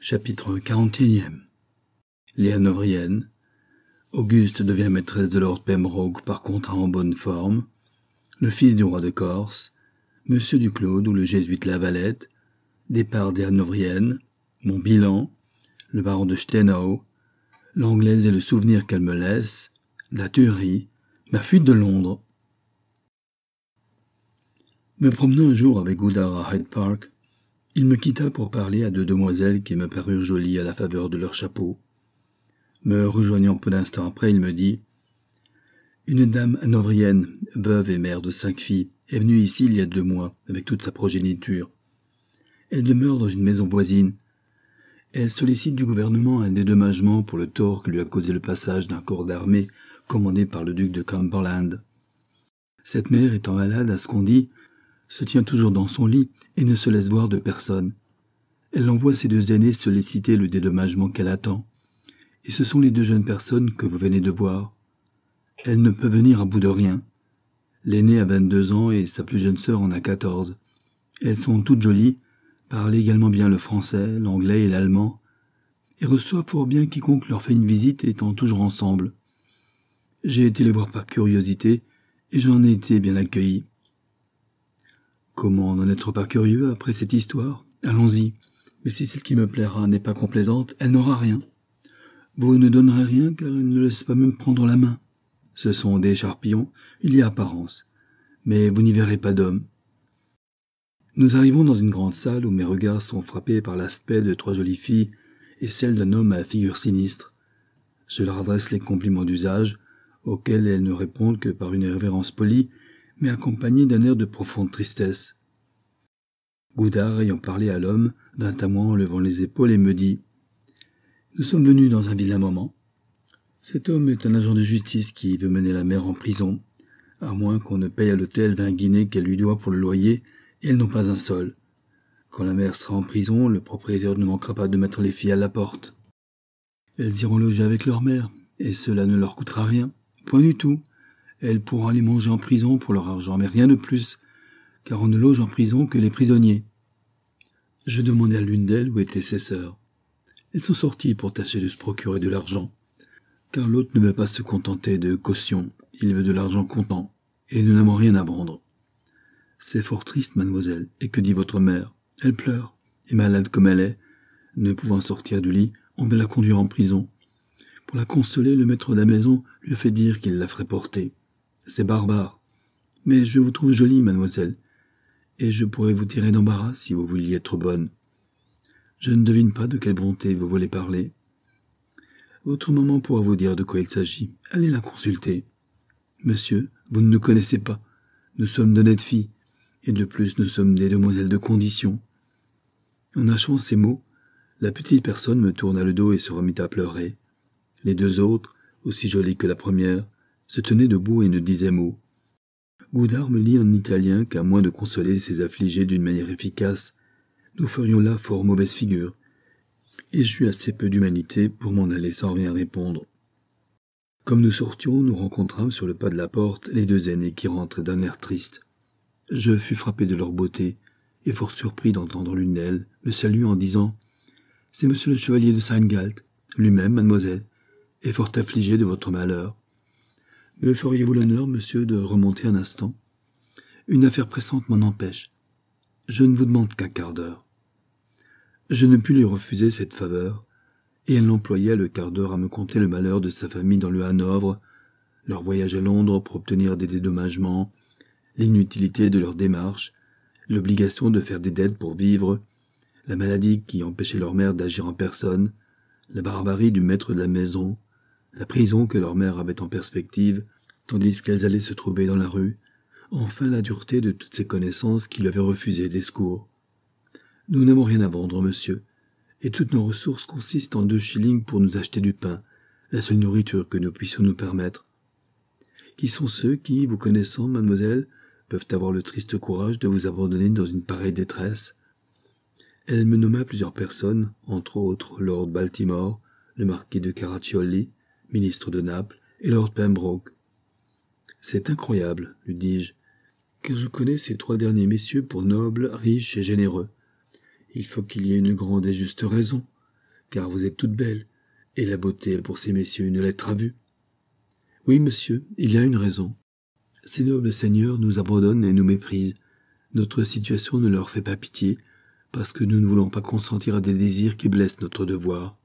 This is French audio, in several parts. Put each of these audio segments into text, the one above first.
Chapitre 41. Les Hanovriennes. Auguste devient maîtresse de Lord Pembroke par contrat en bonne forme. Le fils du roi de Corse. Monsieur Duclos ou le jésuite Lavalette. Départ des Hanovriennes. Mon bilan. Le baron de Stenau. L'anglaise et le souvenir qu'elle me laisse. La tuerie. Ma fuite de Londres. Me promenant un jour avec Goudard à Hyde Park, il me quitta pour parler à deux demoiselles qui me parurent jolies à la faveur de leurs chapeaux. Me rejoignant peu d'instants après, il me dit « Une dame hanovrienne, veuve et mère de 5 filles, est venue ici il y a 2 mois, avec toute sa progéniture. Elle demeure dans une maison voisine. Elle sollicite du gouvernement un dédommagement pour le tort que lui a causé le passage d'un corps d'armée commandé par le duc de Cumberland. Cette mère, étant malade, à ce qu'on dit, se tient toujours dans son lit et ne se laisse voir de personne. Elle envoie ses 2 aînés solliciter le dédommagement qu'elle attend. Et ce sont les 2 jeunes personnes que vous venez de voir. Elle ne peut venir à bout de rien. L'aînée a 22 ans et sa plus jeune sœur en a 14. Elles sont toutes jolies, parlent également bien le français, l'anglais et l'allemand, et reçoivent fort bien quiconque leur fait une visite étant toujours ensemble. J'ai été les voir par curiosité et j'en ai été bien accueilli. Comment n'en être pas curieux après cette histoire? Allons-y. Mais si celle qui me plaira n'est pas complaisante, elle n'aura rien. Vous ne donnerez rien car elle ne laisse pas même prendre la main. Ce sont des charpillons, il y a apparence. Mais vous n'y verrez pas d'homme. Nous arrivons dans une grande salle où mes regards sont frappés par l'aspect de 3 jolies filles et celle d'un homme à figure sinistre. Je leur adresse les compliments d'usage, auxquels elles ne répondent que par une révérence polie, mais accompagnée d'un air de profonde tristesse. Goudard, ayant parlé à l'homme, vint à moi en levant les épaules et me dit « Nous sommes venus dans un vilain moment. Cet homme est un agent de justice qui veut mener la mère en prison, à moins qu'on ne paye à l'hôtel 20 guinées qu'elle lui doit pour le loyer, et elles n'ont pas un sol. Quand la mère sera en prison, le propriétaire ne manquera pas de mettre les filles à la porte. Elles iront loger avec leur mère, et cela ne leur coûtera rien, point du tout. Elles pourront aller manger en prison pour leur argent, mais rien de plus, car on ne loge en prison que les prisonniers. » Je demandai à l'une d'elles où étaient ses sœurs. Elles sont sorties pour tâcher de se procurer de l'argent, car l'autre ne veut pas se contenter de caution, il veut de l'argent comptant, et nous n'avons rien à vendre. C'est fort triste, mademoiselle, et que dit votre mère? Elle pleure, et malade comme elle est, ne pouvant sortir du lit, on veut la conduire en prison. Pour la consoler, le maître de la maison lui a fait dire qu'il la ferait porter. C'est barbare. Mais je vous trouve jolie, mademoiselle, et je pourrais vous tirer d'embarras si vous vouliez être bonne. Je ne devine pas de quelle bonté vous voulez parler. Votre maman pourra vous dire de quoi il s'agit. Allez la consulter. Monsieur, vous ne nous connaissez pas. Nous sommes d'honnêtes filles, et de plus nous sommes des demoiselles de condition. En achevant ces mots, la petite personne me tourna le dos et se remit à pleurer. Les 2 autres, aussi jolies que la première, se tenaient debout et ne disaient mot. Goudard me lit en italien qu'à moins de consoler ces affligés d'une manière efficace, nous ferions là fort mauvaise figure, et j'eus assez peu d'humanité pour m'en aller sans rien répondre. Comme nous sortions, nous rencontrâmes sur le pas de la porte les 2 aînés qui rentraient d'un air triste. Je fus frappé de leur beauté, et fort surpris d'entendre l'une d'elles me saluer en disant « C'est monsieur le chevalier de Seingalt, lui-même, mademoiselle, est fort affligé de votre malheur. Me feriez-vous l'honneur, monsieur, de remonter un instant? Une affaire pressante m'en empêche. Je ne vous demande qu'un quart d'heure. » Je ne pus lui refuser cette faveur, et elle employa le quart d'heure à me conter le malheur de sa famille dans le Hanovre, leur voyage à Londres pour obtenir des dédommagements, l'inutilité de leur démarche, l'obligation de faire des dettes pour vivre, la maladie qui empêchait leur mère d'agir en personne, la barbarie du maître de la maison, la prison que leur mère avait en perspective, tandis qu'elles allaient se trouver dans la rue, enfin la dureté de toutes ces connaissances qui lui avaient refusé des secours. Nous n'avons rien à vendre, monsieur, et toutes nos ressources consistent en 2 shillings pour nous acheter du pain, la seule nourriture que nous puissions nous permettre. Qui sont ceux qui, vous connaissant, mademoiselle, peuvent avoir le triste courage de vous abandonner dans une pareille détresse? Elle me nomma plusieurs personnes, entre autres Lord Baltimore, le marquis de Caraccioli, ministre de Naples, et Lord Pembroke. « C'est incroyable, lui dis-je, car je connais ces 3 derniers messieurs pour nobles, riches et généreux. Il faut qu'il y ait une grande et juste raison. car vous êtes toute belle, et la beauté pour ces messieurs une lettre à vue. Oui, monsieur, il y a une raison. Ces nobles seigneurs nous abandonnent et nous méprisent. Notre situation ne leur fait pas pitié, parce que nous ne voulons pas consentir à des désirs qui blessent notre devoir.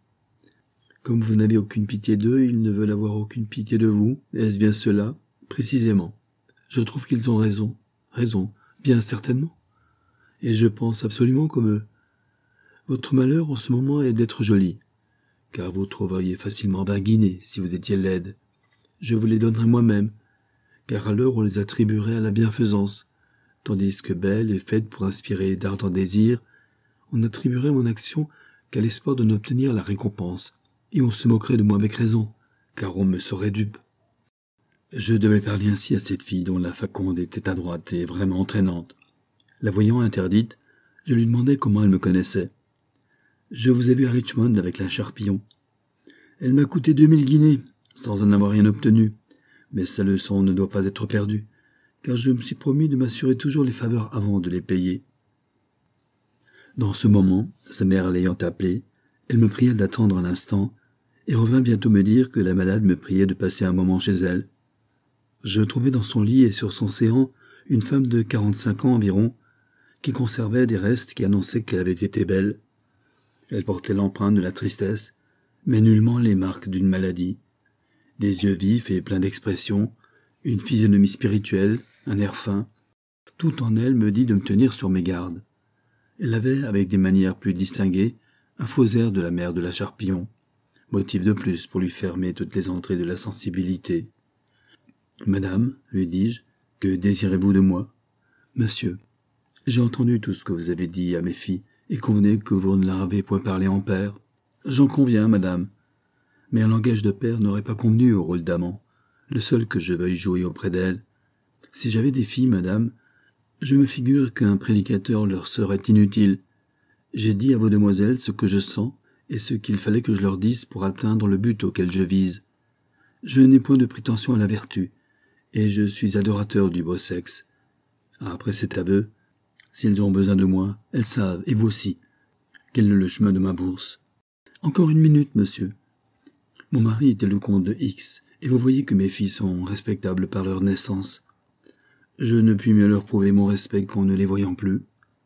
Comme vous n'avez aucune pitié d'eux, ils ne veulent avoir aucune pitié de vous. Est-ce bien cela? Précisément. Je trouve qu'ils ont raison. Raison, bien certainement. Et je pense absolument comme eux. Votre malheur en ce moment est d'être jolie, car vous trouveriez facilement 20 guinées si vous étiez laide. Je vous les donnerais moi-même, car alors on les attribuerait à la bienfaisance, tandis que belle et faite pour inspirer d'ardents désirs, on attribuerait mon action qu'à l'espoir de n'obtenir la récompense, et on se moquerait de moi avec raison, car on me saurait dupe. Je devais parler ainsi à cette fille dont la faconde était adroite et vraiment entraînante. La voyant interdite, je lui demandai comment elle me connaissait. Je vous ai vu à Richmond avec la Charpillon. Elle m'a coûté 2000 guinées, sans en avoir rien obtenu, mais sa leçon ne doit pas être perdue, car je me suis promis de m'assurer toujours les faveurs avant de les payer. Dans ce moment, sa mère l'ayant appelée, elle me pria d'attendre un instant, et revint bientôt me dire que la malade me priait de passer un moment chez elle. Je trouvai dans son lit et sur son séant une femme de 45 ans environ, qui conservait des restes qui annonçaient qu'elle avait été belle. Elle portait l'empreinte de la tristesse, mais nullement les marques d'une maladie. Des yeux vifs et pleins d'expression, une physionomie spirituelle, un air fin, tout en elle me dit de me tenir sur mes gardes. Elle avait, avec des manières plus distinguées, un faux air de la mère de la Charpillon, motif de plus pour lui fermer toutes les entrées de la sensibilité. « Madame, lui dis-je, que désirez-vous de moi ?»« Monsieur, j'ai entendu tout ce que vous avez dit à mes filles, et convenez que vous ne leur avez point parlé en père. J'en conviens, madame. Mais un langage de père n'aurait pas convenu au rôle d'amant, le seul que je veuille jouer auprès d'elles. Si j'avais des filles, madame, je me figure qu'un prédicateur leur serait inutile. J'ai dit à vos demoiselles ce que je sens et ce qu'il fallait que je leur dise pour atteindre le but auquel je vise. Je n'ai point de prétention à la vertu, et je suis adorateur du beau sexe. Après cet aveu, s'ils ont besoin de moi, elles savent, et vous aussi, quel est le chemin de ma bourse. Encore une minute, monsieur. Mon mari était le comte de X, et vous voyez que mes filles sont respectables par leur naissance. Je ne puis mieux leur prouver mon respect qu'en ne les voyant plus.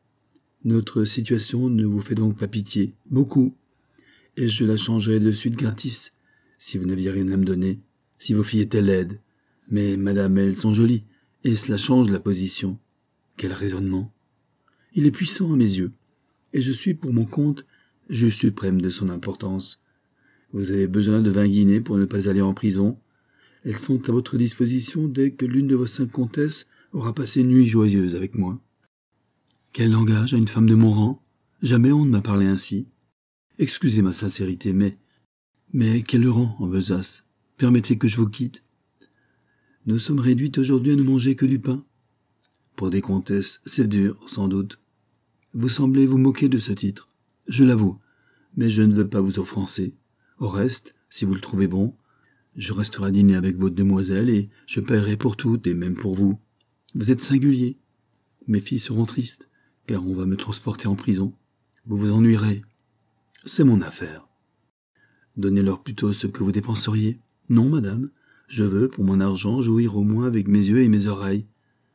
Notre situation ne vous fait donc pas pitié, beaucoup, et je la changerais de suite gratis, si vous n'aviez rien à me donner, si vos filles étaient laides. Mais, madame, elles sont jolies, et cela change la position. Quel raisonnement! Il est puissant à mes yeux, et je suis pour mon compte juge suprême de son importance. Vous avez besoin de 20 guinées pour ne pas aller en prison. Elles sont à votre disposition dès que l'une de vos 5 comtesses aura passé une nuit joyeuse avec moi. Quel langage à une femme de mon rang! Jamais on ne m'a parlé ainsi. Excusez ma sincérité, mais quel rang en besace! Permettez que je vous quitte. Nous sommes réduites aujourd'hui à ne manger que du pain. Pour des comtesses, c'est dur, sans doute. Vous semblez vous moquer de ce titre. Je l'avoue, mais je ne veux pas vous offenser. Au reste, si vous le trouvez bon, je resterai à dîner avec votre demoiselle et je paierai pour toutes et même pour vous. Vous êtes singulier. Mes filles seront tristes, car on va me transporter en prison. Vous vous ennuierez. C'est mon affaire. Donnez-leur plutôt ce que vous dépenseriez. Non, madame. Je veux, pour mon argent, jouir au moins avec mes yeux et mes oreilles.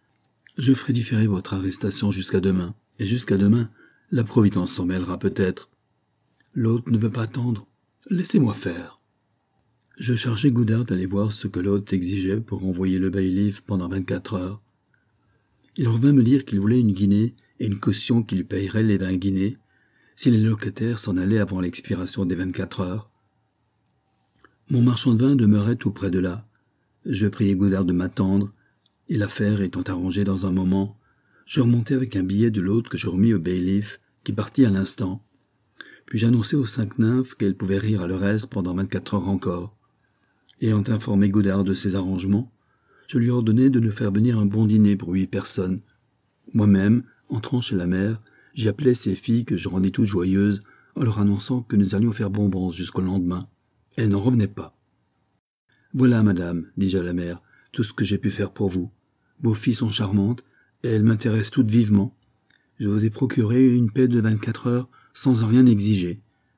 Je ferai différer votre arrestation jusqu'à demain, et jusqu'à demain, la Providence s'en mêlera peut-être. L'hôte ne veut pas attendre. Laissez-moi faire. Je chargeai Goudard d'aller voir ce que l'hôte exigeait pour envoyer le bailiff pendant 24 heures. Il revint me dire qu'il voulait une guinée et une caution qui lui payerait les 20 guinées si les locataires s'en allaient avant l'expiration des 24 heures. Mon marchand de vin demeurait tout près de là. Je priai Goudard de m'attendre, et l'affaire étant arrangée dans un moment, je remontai avec un billet de l'hôte que je remis au bailiff, qui partit à l'instant. Puis j'annonçai aux 5 nymphes qu'elles pouvaient rire à leur aise pendant 24 heures encore. Ayant informé Goudard de ces arrangements, je lui ordonnai de nous faire venir un bon dîner pour 8 personnes. Moi-même, entrant chez la mère, j'y appelai ces filles que je rendis toutes joyeuses en leur annonçant que nous allions faire bonbons jusqu'au lendemain. Elles n'en revenaient pas. « Voilà, madame, dis-je à la mère, tout ce que j'ai pu faire pour vous. Vos filles sont charmantes, et elles m'intéressent toutes vivement. Je vous ai procuré une paix de 24 heures sans en rien exiger.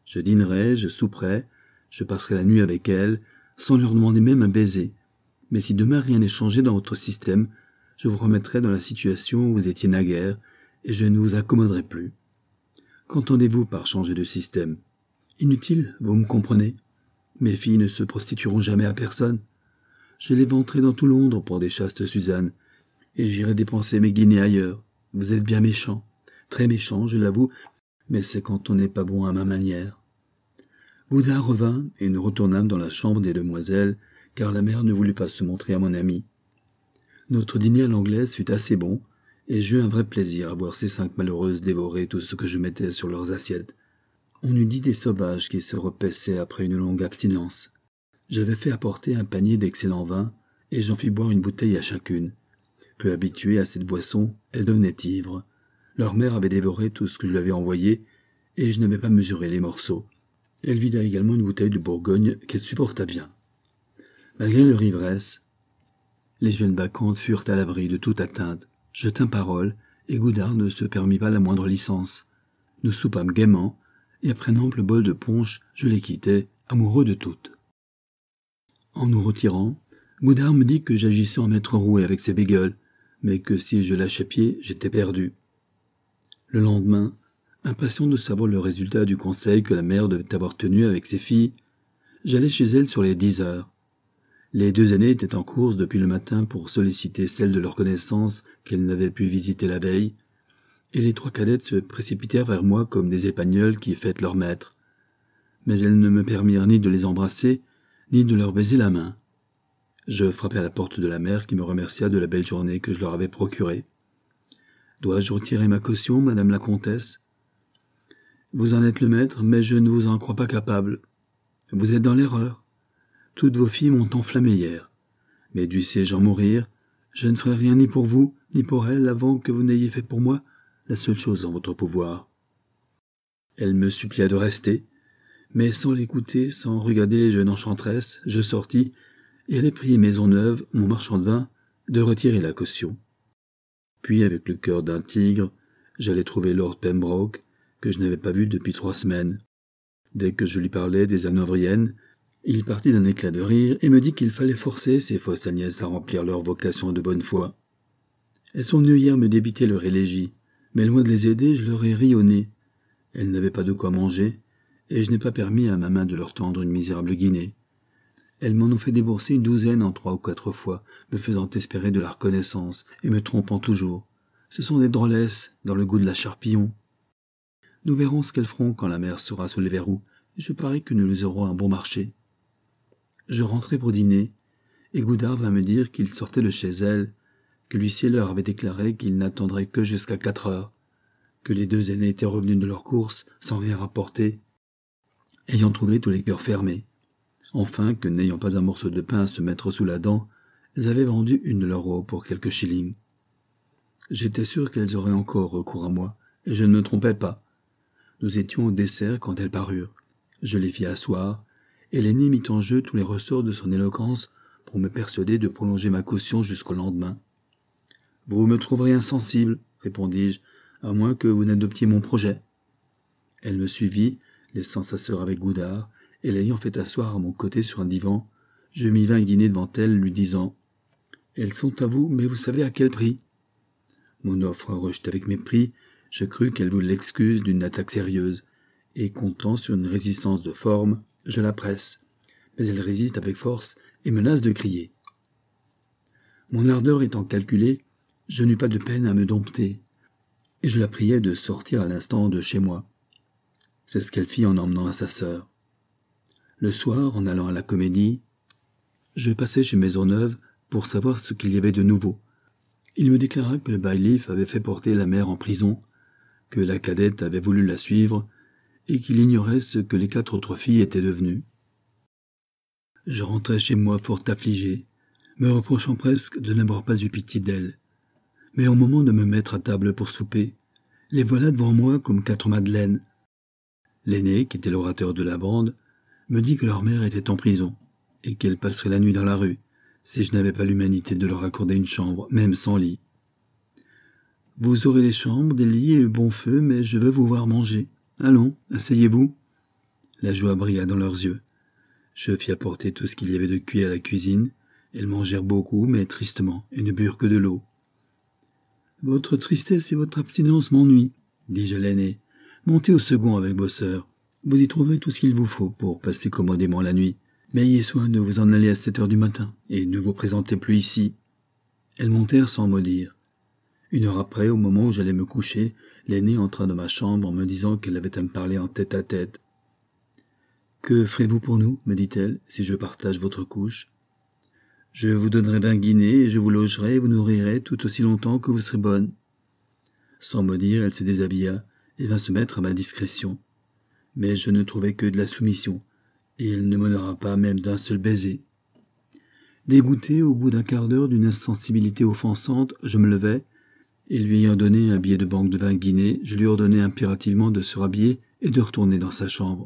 Je dînerai, je souperai, je passerai la nuit avec elles, sans leur demander même un baiser. Mais si demain rien n'est changé dans votre système, je vous remettrai dans la situation où vous étiez naguère, et je ne vous accommoderai plus. Qu'entendez-vous par changer de système? Inutile, vous me comprenez? Mes filles ne se prostitueront jamais à personne. Je les vanterai dans tout Londres pour des chastes Suzanne, et j'irai dépenser mes guinées ailleurs. Vous êtes bien méchant, très méchant, je l'avoue, mais c'est quand on n'est pas bon à ma manière. Goudard revint, et nous retournâmes dans la chambre des demoiselles, car la mère ne voulut pas se montrer à mon ami. Notre dîner à l'anglaise fut assez bon, et j'eus un vrai plaisir à voir ces 5 malheureuses dévorer tout ce que je mettais sur leurs assiettes. On eût dit des sauvages qui se repaissaient après une longue abstinence. J'avais fait apporter un panier d'excellent vin, et j'en fis boire une bouteille à chacune. Peu habituées à cette boisson, elles devenaient ivres. Leur mère avait dévoré tout ce que je lui avais envoyé, et je n'avais pas mesuré les morceaux. Elle vida également une bouteille de Bourgogne qu'elle supporta bien. Malgré leur ivresse, les jeunes bacchantes furent à l'abri de toute atteinte. Je tins parole, et Goudard ne se permit pas la moindre licence. Nous soupâmes gaiement, et après un ample bol de punch, je les quittai, amoureux de toutes. En nous retirant, Goudard me dit que j'agissais en maître roué avec ses bégueules, mais que si je lâchais pied, j'étais perdu. Le lendemain, impatient de savoir le résultat du conseil que la mère devait avoir tenu avec ses filles, j'allai chez elle sur les 10 heures. Les 2 aînées étaient en course depuis le matin pour solliciter celles de leur connaissance qu'elles n'avaient pu visiter la veille, et les 3 cadettes se précipitèrent vers moi comme des épagnols qui fêtent leur maître. Mais elles ne me permirent ni de les embrasser, ni de leur baiser la main. Je frappai à la porte de la mère qui me remercia de la belle journée que je leur avais procurée. « Dois-je retirer ma caution, madame la comtesse ? » « Vous en êtes le maître, mais je ne vous en crois pas capable. Vous êtes dans l'erreur. Toutes vos filles m'ont enflammé hier. Mais dussé-je en mourir, je ne ferai rien ni pour vous, ni pour elles, avant que vous n'ayez fait pour moi la seule chose en votre pouvoir. » Elle me supplia de rester, mais sans l'écouter, sans regarder les jeunes enchantresses, je sortis, et allai prier Maisonneuve, mon marchand de vin, de retirer la caution. Puis, avec le cœur d'un tigre, j'allai trouver Lord Pembroke, que je n'avais pas vu depuis 3 semaines. Dès que je lui parlais des Hanovriennes, il partit d'un éclat de rire et me dit qu'il fallait forcer ces fausses Agnès à remplir leur vocation de bonne foi. Elles sont venues hier me débiter leur élégie, mais loin de les aider, je leur ai ri au nez. Elles n'avaient pas de quoi manger, et je n'ai pas permis à ma main de leur tendre une misérable guinée. Elles m'en ont fait débourser une 12aine en 3 ou 4 fois, me faisant espérer de la reconnaissance et me trompant toujours. Ce sont des drôlesses, dans le goût de la Charpillon. Nous verrons ce qu'elles feront quand la mère sera sous les verrous, et je parie que nous les aurons un bon marché. Je rentrai pour dîner, et Goudard vint me dire qu'il sortait de chez elle, que l'huissier leur avait déclaré qu'il n'attendrait que jusqu'à 4 heures, que les 2 aînés étaient revenus de leur course sans rien rapporter, ayant trouvé tous les cœurs fermés. Enfin, que n'ayant pas un morceau de pain à se mettre sous la dent, elles avaient vendu une de leurs robes pour quelques shillings. J'étais sûr qu'elles auraient encore recours à moi, et je ne me trompais pas. Nous étions au dessert quand elles parurent. Je les fis asseoir, et l'aînée mit en jeu tous les ressorts de son éloquence pour me persuader de prolonger ma caution jusqu'au lendemain. « Vous me trouverez insensible, répondis-je, à moins que vous n'adoptiez mon projet. » Elle me suivit, laissant sa sœur avec Goudard, et l'ayant fait asseoir à mon côté sur un divan, je mis 20 guinées devant elle, lui disant « Elles sont à vous, mais vous savez à quel prix ?» Mon offre rejetée avec mépris, je crus qu'elle voulait l'excuse d'une attaque sérieuse, et comptant sur une résistance de forme, je la presse, mais elle résiste avec force et menace de crier. Mon ardeur étant calculée, je n'eus pas de peine à me dompter, et je la priai de sortir à l'instant de chez moi. C'est ce qu'elle fit en emmenant à sa sœur. Le soir, en allant à la comédie, je passai chez Maisonneuve pour savoir ce qu'il y avait de nouveau. Il me déclara que le bailiff avait fait porter la mère en prison, que la cadette avait voulu la suivre, et qu'il ignorait ce que les 4 autres filles étaient devenues. Je rentrai chez moi fort affligé, me reprochant presque de n'avoir pas eu pitié d'elles. Mais au moment de me mettre à table pour souper, les voilà devant moi comme 4 madeleines. L'aîné, qui était l'orateur de la bande, me dit que leur mère était en prison, et qu'elle passerait la nuit dans la rue, si je n'avais pas l'humanité de leur accorder une chambre, même sans lit. « Vous aurez des chambres, des lits et le bon feu, mais je veux vous voir manger. Allons, asseyez-vous. » La joie brilla dans leurs yeux. Je fis apporter tout ce qu'il y avait de cuit à la cuisine. Elles mangèrent beaucoup, mais tristement, et ne burent que de l'eau. « Votre tristesse et votre abstinence m'ennuient, dis-je à l'aîné. Montez au second avec vos sœurs. Vous y trouverez tout ce qu'il vous faut pour passer commodément la nuit. Mais ayez soin de vous en aller à 7 heures du matin, et ne vous présentez plus ici. » Elles montèrent sans mot dire. 1 heure après, au moment où j'allais me coucher, l'aînée entra dans ma chambre en me disant qu'elle avait à me parler en tête-à-tête. « Que ferez-vous pour nous, me dit-elle, si je partage votre couche ? Je vous donnerai 20 guinées et je vous logerai et vous nourrirai tout aussi longtemps que vous serez bonne. » Sans me dire, elle se déshabilla et vint se mettre à ma discrétion. Mais je ne trouvai que de la soumission, et elle ne m'honora pas même d'un seul baiser. Dégoûté au bout d'un quart d'heure d'une insensibilité offensante, je me levai, et lui ayant donné un billet de banque de 20 guinées, je lui ordonnai impérativement de se rhabiller et de retourner dans sa chambre.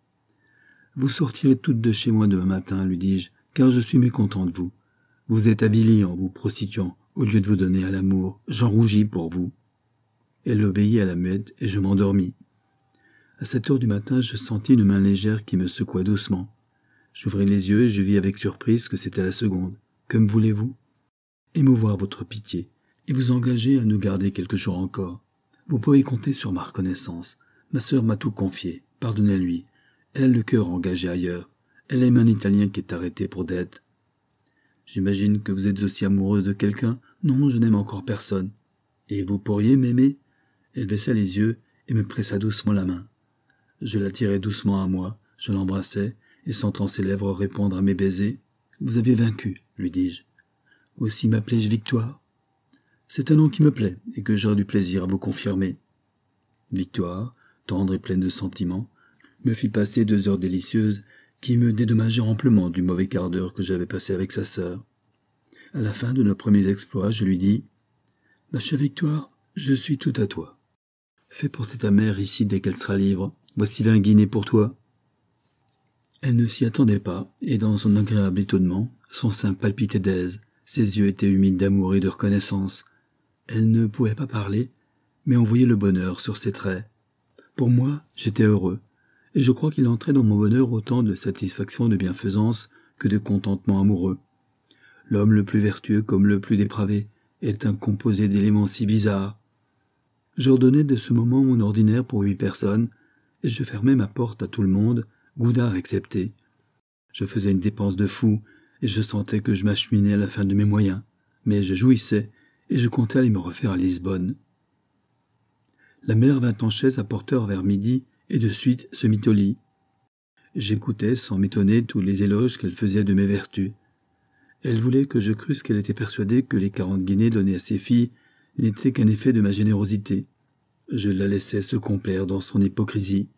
« Vous sortirez toutes de chez moi demain matin, lui dis-je, car je suis mécontent de vous. Vous êtes avilie en vous prostituant, au lieu de vous donner à l'amour. J'en rougis pour vous. » Elle obéit à la muette et je m'endormis. À 7 heures du matin, je sentis une main légère qui me secoua doucement. J'ouvris les yeux et je vis avec surprise que c'était la seconde. Que me voulez-vous ? Émouvoir votre pitié et vous engager à nous garder quelques jours encore. Vous pouvez compter sur ma reconnaissance. Ma sœur m'a tout confié. Pardonnez-lui. Elle a le cœur engagé ailleurs. Elle aime un Italien qui est arrêté pour dette. J'imagine que vous êtes aussi amoureuse de quelqu'un. Non, je n'aime encore personne. Et vous pourriez m'aimer ? Elle baissa les yeux et me pressa doucement la main. Je la tirai doucement à moi, je l'embrassai, et sentant ses lèvres répondre à mes baisers, « Vous avez vaincu, lui dis-je. Aussi m'appelais-je Victoire ? C'est un nom qui me plaît et que j'aurai du plaisir à vous confirmer. » Victoire, tendre et pleine de sentiments, me fit passer 2 heures délicieuses qui me dédommagèrent amplement du mauvais quart d'heure que j'avais passé avec sa sœur. À la fin de nos premiers exploits, je lui dis « Ma chère Victoire, je suis tout à toi. Fais porter ta mère ici dès qu'elle sera libre. Voici 20 guinées pour toi. » Elle ne s'y attendait pas, et dans son agréable étonnement, son sein palpitait d'aise, ses yeux étaient humides d'amour et de reconnaissance. Elle ne pouvait pas parler, mais on voyait le bonheur sur ses traits. Pour moi, j'étais heureux, et je crois qu'il entrait dans mon bonheur autant de satisfaction et de bienfaisance que de contentement amoureux. L'homme le plus vertueux comme le plus dépravé est un composé d'éléments si bizarres. J'ordonnai de ce moment mon ordinaire pour 8 personnes, et je fermai ma porte à tout le monde, Goudard excepté. Je faisais une dépense de fou, et je sentais que je m'acheminais à la fin de mes moyens, mais je jouissais, et je comptais aller me refaire à Lisbonne. La mère vint en chaise à porteur vers midi, et de suite se mit au lit. J'écoutais sans m'étonner tous les éloges qu'elle faisait de mes vertus. Elle voulait que je crusse qu'elle était persuadée que les 40 guinées données à ses filles n'étaient qu'un effet de ma générosité. Je la laissais se complaire dans son hypocrisie.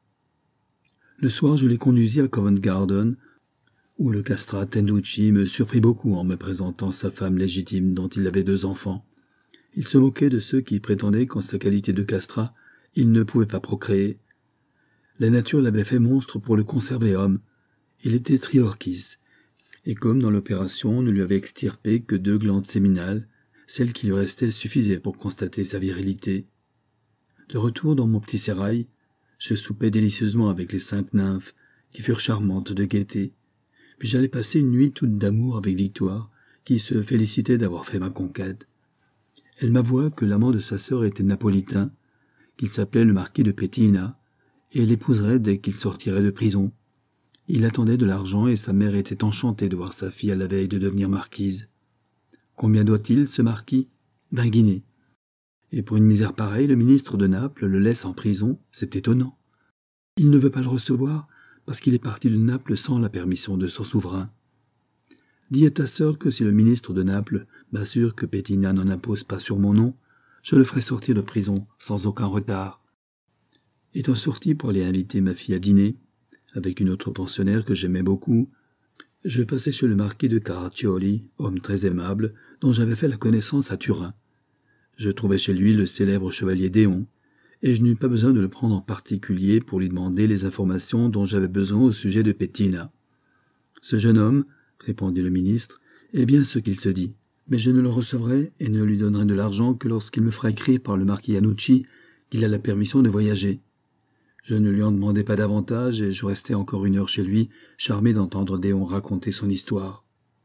Le soir, je les conduisis à Covent Garden, où le castrat Tenducci me surprit beaucoup en me présentant sa femme légitime dont il avait 2 enfants. Il se moquait de ceux qui prétendaient qu'en sa qualité de castrat, il ne pouvait pas procréer. La nature l'avait fait monstre pour le conserver homme. Il était triorchis, et comme dans l'opération on ne lui avait extirpé que 2 glandes séminales, celles qui lui restaient suffisaient pour constater sa virilité. De retour dans mon petit sérail, je soupais délicieusement avec les 5 nymphes, qui furent charmantes de gaieté. Puis j'allais passer une nuit toute d'amour avec Victoire, qui se félicitait d'avoir fait ma conquête. Elle m'avoua que l'amant de sa sœur était napolitain, qu'il s'appelait le marquis de Pettina, et l'épouserait dès qu'il sortirait de prison. Il attendait de l'argent et sa mère était enchantée de voir sa fille à la veille de devenir marquise. Combien doit-il, ce marquis ? 20 guinées. Et pour une misère pareille, le ministre de Naples le laisse en prison, c'est étonnant. Il ne veut pas le recevoir parce qu'il est parti de Naples sans la permission de son souverain. Dis à ta sœur que si le ministre de Naples m'assure que Pettina n'en impose pas sur mon nom, je le ferai sortir de prison sans aucun retard. Étant sorti pour aller inviter ma fille à dîner, avec une autre pensionnaire que j'aimais beaucoup, je passai chez le marquis de Caraccioli, homme très aimable, dont j'avais fait la connaissance à Turin. Je trouvai chez lui le célèbre chevalier Déon, et je n'eus pas besoin de le prendre en particulier pour lui demander les informations dont j'avais besoin au sujet de Pettina. « Ce jeune homme, répondit le ministre, est bien ce qu'il se dit, mais je ne le recevrai et ne lui donnerai de l'argent que lorsqu'il me fera écrire par le marquis Yanucci qu'il a la permission de voyager. Je ne lui en demandai pas davantage et je restai encore 1 heure chez lui, charmé d'entendre Déon raconter son histoire.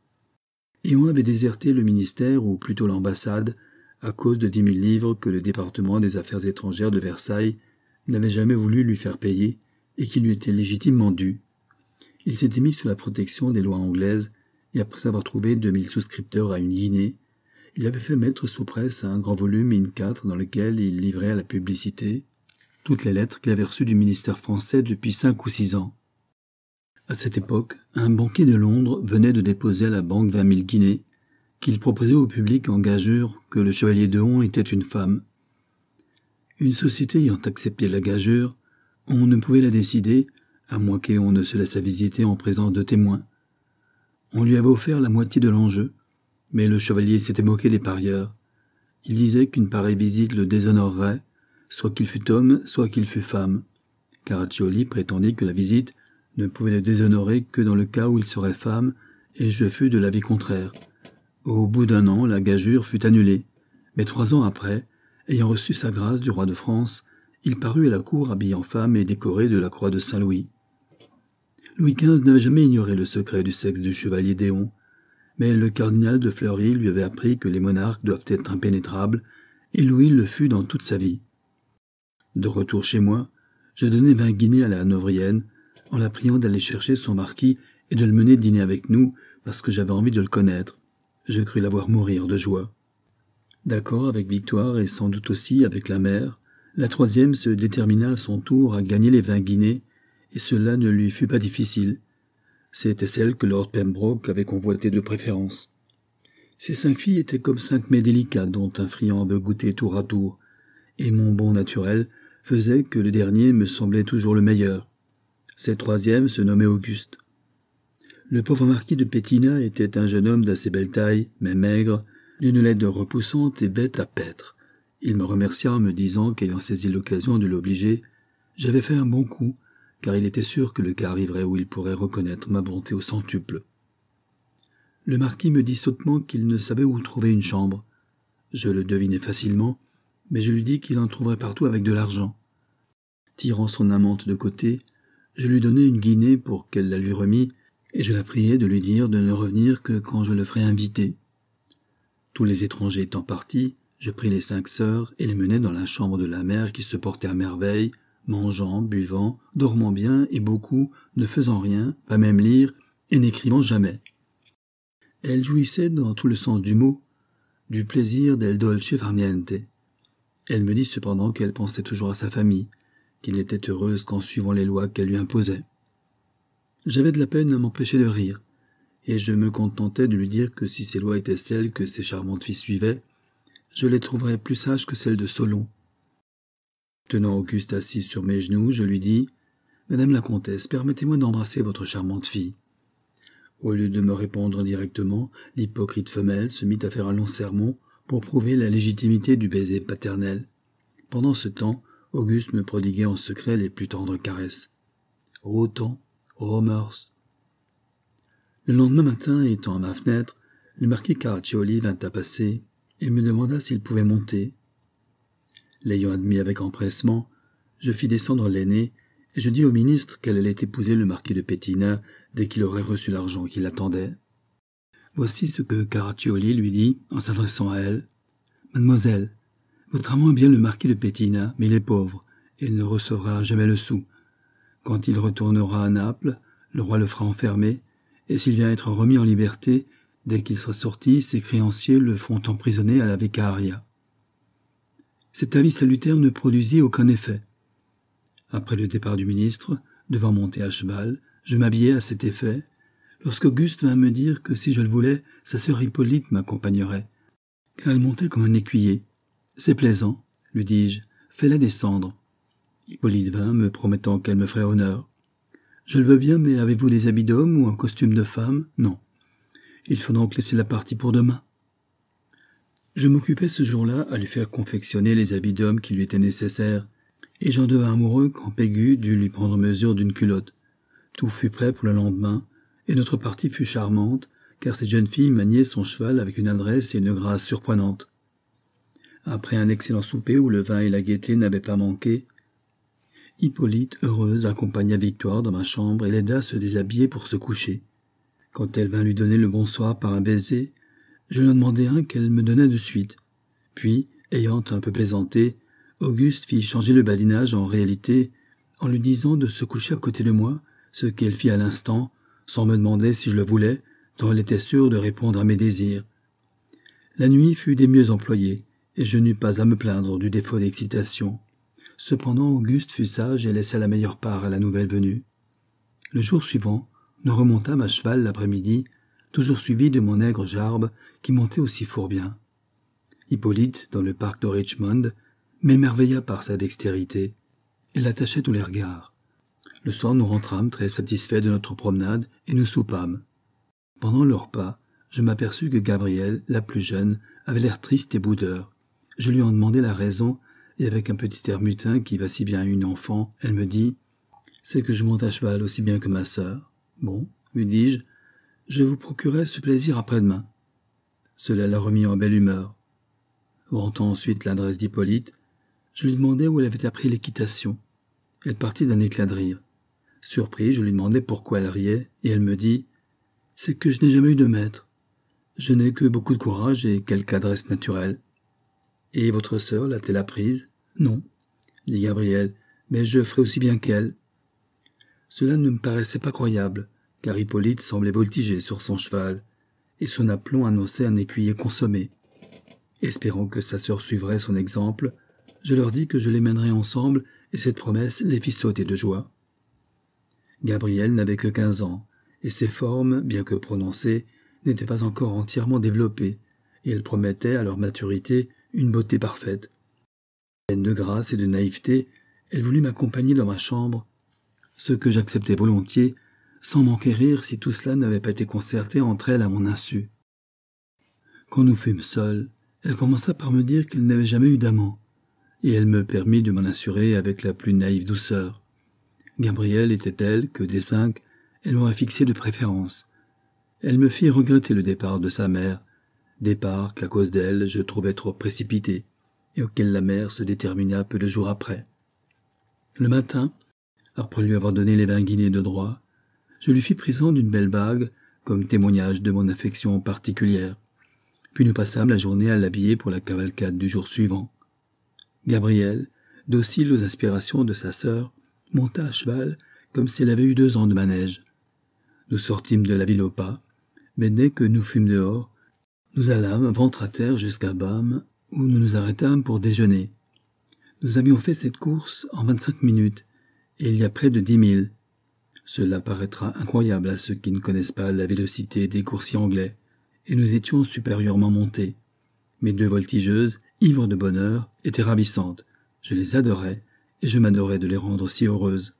Déon avait déserté le ministère, ou plutôt l'ambassade, à cause de 10 000 livres que le département des affaires étrangères de Versailles n'avait jamais voulu lui faire payer et qui lui étaient légitimement dus. Il s'était mis sous la protection des lois anglaises et après avoir trouvé 2000 souscripteurs à une guinée, il avait fait mettre sous presse un grand volume in-4 dans lequel il livrait à la publicité toutes les lettres qu'il avait reçues du ministère français depuis 5 ou 6 ans. À cette époque, un banquier de Londres venait de déposer à la banque 20 000 guinées qu'il proposait au public en gageure que le chevalier d'Eon était une femme. Une société ayant accepté la gageure, on ne pouvait la décider, à moins qu'on ne se laissât visiter en présence de témoins. On lui avait offert la moitié de l'enjeu, mais le chevalier s'était moqué des parieurs. Il disait qu'une pareille visite le déshonorerait, soit qu'il fût homme, soit qu'il fût femme. Caraccioli prétendit que la visite ne pouvait le déshonorer que dans le cas où il serait femme, et je fus de l'avis contraire. Au bout d'1 an, la gageure fut annulée, mais 3 ans après, ayant reçu sa grâce du roi de France, il parut à la cour habillé en femme et décoré de la croix de Saint-Louis. Louis XV n'avait jamais ignoré le secret du sexe du chevalier d'Éon, mais le cardinal de Fleury lui avait appris que les monarques doivent être impénétrables, et Louis le fut dans toute sa vie. De retour chez moi, je donnai 20 guinées à la Hanovrienne, en la priant d'aller chercher son marquis et de le mener dîner avec nous, parce que j'avais envie de le connaître. Je crus la voir mourir de joie. D'accord avec Victoire et sans doute aussi avec la mère, la 3e se détermina à son tour à gagner les 20 guinées, et cela ne lui fut pas difficile. C'était celle que Lord Pembroke avait convoitée de préférence. Ces 5 filles étaient comme 5 mets délicats dont un friand veut goûter tour à tour, et mon bon naturel faisait que le dernier me semblait toujours le meilleur. Cette 3e se nommait Auguste. Le pauvre marquis de Pétina était un jeune homme d'assez belle taille, mais maigre, d'une laideur repoussante et bête à paître. Il me remercia en me disant qu'ayant saisi l'occasion de l'obliger, j'avais fait un bon coup, car il était sûr que le cas arriverait où il pourrait reconnaître ma bonté au centuple. Le marquis me dit sottement qu'il ne savait où trouver une chambre. Je le devinai facilement, mais je lui dis qu'il en trouverait partout avec de l'argent. Tirant son amante de côté, je lui donnai 1 guinée pour qu'elle la lui remît, et je la priai de lui dire de ne revenir que quand je le ferais inviter. Tous les étrangers étant partis, je pris les 5 sœurs et les menai dans la chambre de la mère qui se portait à merveille, mangeant, buvant, dormant bien et beaucoup, ne faisant rien, pas même lire, et n'écrivant jamais. Elle jouissait, dans tout le sens du mot, du plaisir del dolce far niente. Elle me dit cependant qu'elle pensait toujours à sa famille, qu'il n'était heureuse qu'en suivant les lois qu'elle lui imposait. J'avais de la peine à m'empêcher de rire, et je me contentais de lui dire que si ces lois étaient celles que ces charmantes filles suivaient, je les trouverais plus sages que celles de Solon. Tenant Auguste assis sur mes genoux, je lui dis « Madame la comtesse, permettez-moi d'embrasser votre charmante fille. » Au lieu de me répondre directement, l'hypocrite femelle se mit à faire un long sermon pour prouver la légitimité du baiser paternel. Pendant ce temps, Auguste me prodiguait en secret les plus tendres caresses. Ô temps, ô mœurs! Le lendemain matin, étant à ma fenêtre, le marquis Caraccioli vint à passer et me demanda s'il pouvait monter. L'ayant admis avec empressement, je fis descendre l'aîné et je dis au ministre qu'elle allait épouser le marquis de Pétina dès qu'il aurait reçu l'argent qui l'attendait. Voici ce que Caraccioli lui dit en s'adressant à elle. « Mademoiselle, votre amant est bien le marquis de Pétina, mais il est pauvre et ne recevra jamais le sou. Quand il retournera à Naples, le roi le fera enfermer, et s'il vient être remis en liberté, dès qu'il sera sorti, ses créanciers le feront emprisonner à la Beccaria. » Cet avis salutaire ne produisit aucun effet. Après le départ du ministre, devant monter à cheval, je m'habillai à cet effet, lorsqu'Auguste vint me dire que si je le voulais, sa sœur Hippolyte m'accompagnerait, car elle montait comme un écuyer. « C'est plaisant, » lui dis-je, « fais-la descendre. » Hippolyte vint, me promettant qu'elle me ferait honneur. « Je le veux bien, mais avez-vous des habits d'homme ou un costume de femme ? Non. Il faut donc laisser la partie pour demain. » Je m'occupais ce jour-là à lui faire confectionner les habits d'homme qui lui étaient nécessaires, et j'en devins amoureux quand Pégu dut lui prendre mesure d'une culotte. Tout fut prêt pour le lendemain, et notre partie fut charmante, car cette jeune fille maniait son cheval avec une adresse et une grâce surprenantes. Après un excellent souper où le vin et la gaieté n'avaient pas manqué, Hippolyte, heureuse, accompagna Victoire dans ma chambre et l'aida à se déshabiller pour se coucher. Quand elle vint lui donner le bonsoir par un baiser, je lui en demandai un qu'elle me donna de suite. Puis, ayant un peu plaisanté, Auguste fit changer le badinage en réalité en lui disant de se coucher à côté de moi, ce qu'elle fit à l'instant, sans me demander si je le voulais, dont elle était sûre de répondre à mes désirs. La nuit fut des mieux employées, et je n'eus pas à me plaindre du défaut d'excitation. Cependant, Auguste fut sage et laissa la meilleure part à la nouvelle venue. Le jour suivant, nous remontâmes à cheval l'après-midi, toujours suivi de mon nègre Jarbe, qui montait aussi fort bien. Hippolyte, dans le parc de Richmond, m'émerveilla par sa dextérité. Elle attachait tous les regards. Le soir, nous rentrâmes très satisfaits de notre promenade et nous soupâmes. Pendant le repas, je m'aperçus que Gabrielle, la plus jeune, avait l'air triste et boudeur. Je lui en demandai la raison, et avec un petit air mutin qui va si bien à une enfant, elle me dit « C'est que je monte à cheval aussi bien que ma sœur. » « Bon, lui dis-je, je vous procurerai ce plaisir après-demain. » Cela la remit en belle humeur. Vantant ensuite l'adresse d'Hippolyte, je lui demandai où elle avait appris l'équitation. Elle partit d'un éclat de rire. Surpris, je lui demandai pourquoi elle riait, et elle me dit « C'est que je n'ai jamais eu de maître. Je n'ai que beaucoup de courage et quelque adresse naturelle. »« Et votre sœur l'a-t-elle apprise ?»« Non, dit Gabrielle, mais je ferai aussi bien qu'elle. » Cela ne me paraissait pas croyable, car Hippolyte semblait voltiger sur son cheval, et son aplomb annonçait un écuyer consommé. Espérant que sa sœur suivrait son exemple, je leur dis que je les mènerais ensemble, et cette promesse les fit sauter de joie. Gabrielle n'avait que 15 ans, et ses formes, bien que prononcées, n'étaient pas encore entièrement développées, et elles promettaient, à leur maturité, une beauté parfaite. Pleine de grâce et de naïveté, elle voulut m'accompagner dans ma chambre, ce que j'acceptais volontiers, sans m'enquérir si tout cela n'avait pas été concerté entre elles à mon insu. Quand nous fûmes seuls, elle commença par me dire qu'elle n'avait jamais eu d'amant, et elle me permit de m'en assurer avec la plus naïve douceur. Gabrielle était telle que, des 5, elle m'aurait fixé de préférence. Elle me fit regretter le départ de sa mère, départ qu'à cause d'elle je trouvais trop précipité, et auquel la mère se détermina peu de jours après. Le matin, après lui avoir donné les 20 guinées de droit, je lui fis présent d'une belle bague, comme témoignage de mon affection particulière. Puis nous passâmes la journée à l'habiller pour la cavalcade du jour suivant. Gabrielle, docile aux inspirations de sa sœur, monta à cheval comme si elle avait eu 2 ans de manège. Nous sortîmes de la ville au pas, mais dès que nous fûmes dehors, nous allâmes ventre à terre jusqu'à Bam, où nous nous arrêtâmes pour déjeuner. Nous avions fait cette course en 25 minutes, et il y a près de 10 000. Cela paraîtra incroyable à ceux qui ne connaissent pas la vélocité des coursiers anglais, et nous étions supérieurement montés. Mes 2 voltigeuses, ivres de bonheur, étaient ravissantes. Je les adorais, et je m'adorais de les rendre si heureuses.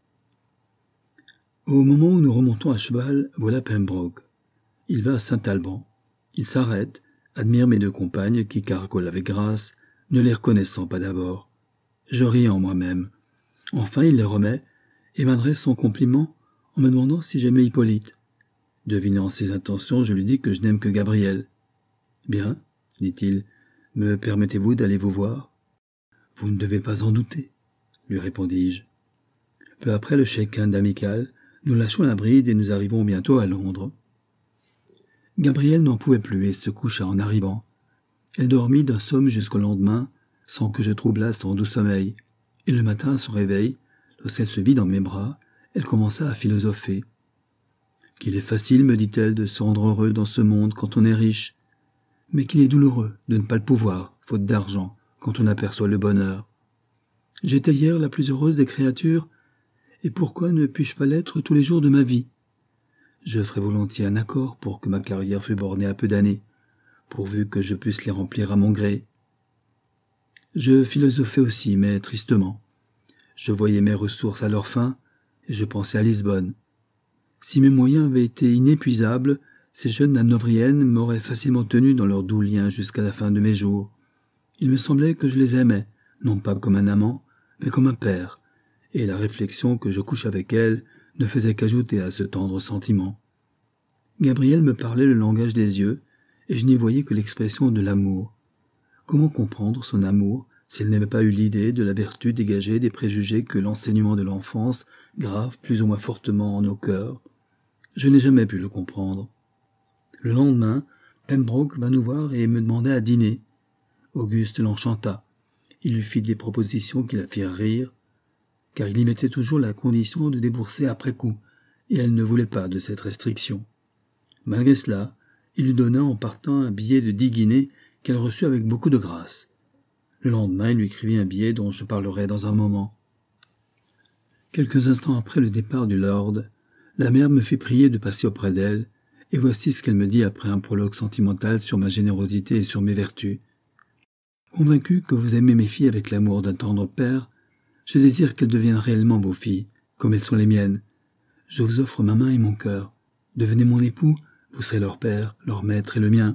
Au moment où nous remontons à cheval, voilà Pembroke. Il va à Saint-Alban. Il s'arrête, admire mes 2 compagnes qui caracolent avec grâce, ne les reconnaissant pas d'abord. Je ris en moi-même. Enfin, il les remet et m'adresse son compliment en me demandant si j'aimais Hippolyte. Devinant ses intentions, je lui dis que je n'aime que Gabrielle. « Bien, dit-il, me permettez-vous d'aller vous voir ?»« Vous ne devez pas en douter, lui répondis-je. Peu après le shake-hand amical, nous lâchons la bride et nous arrivons bientôt à Londres. Gabrielle n'en pouvait plus et se coucha en arrivant. Elle dormit d'un somme jusqu'au lendemain, sans que je troublât son doux sommeil, et le matin à son réveil, lorsqu'elle se vit dans mes bras, elle commença à philosopher. « Qu'il est facile, me dit-elle, de se rendre heureux dans ce monde quand on est riche, mais qu'il est douloureux de ne pas le pouvoir, faute d'argent, quand on aperçoit le bonheur. J'étais hier la plus heureuse des créatures, et pourquoi ne puis-je pas l'être tous les jours de ma vie? Je ferais volontiers un accord pour que ma carrière fût bornée à peu d'années, pourvu que je puisse les remplir à mon gré. Je philosophais aussi, mais tristement. Je voyais mes ressources à leur fin, et je pensais à Lisbonne. Si mes moyens avaient été inépuisables, ces jeunes hanovriennes m'auraient facilement tenu dans leurs doux liens jusqu'à la fin de mes jours. Il me semblait que je les aimais, non pas comme un amant, mais comme un père, et la réflexion que je couche avec elles ne faisait qu'ajouter à ce tendre sentiment. Gabrielle me parlait le langage des yeux, et je n'y voyais que l'expression de l'amour. Comment comprendre son amour, s'il n'avait pas eu l'idée de la vertu dégagée des préjugés que l'enseignement de l'enfance grave plus ou moins fortement en nos cœurs. Je n'ai jamais pu le comprendre. Le lendemain, Pembroke vint nous voir et me demanda à dîner. Auguste l'enchanta. Il lui fit des propositions qui la firent rire, car il y mettait toujours la condition de débourser après coup, et elle ne voulait pas de cette restriction. Malgré cela, il lui donna en partant un billet de 10 guinées qu'elle reçut avec beaucoup de grâce. Le lendemain, il lui écrivit un billet dont je parlerai dans un moment. Quelques instants après le départ du lord, la mère me fit prier de passer auprès d'elle, et voici ce qu'elle me dit après un prologue sentimental sur ma générosité et sur mes vertus. Convaincu que vous aimez mes filles avec l'amour d'un tendre père, je désire qu'elles deviennent réellement vos filles, comme elles sont les miennes. Je vous offre ma main et mon cœur. Devenez mon époux, vous serez leur père, leur maître et le mien.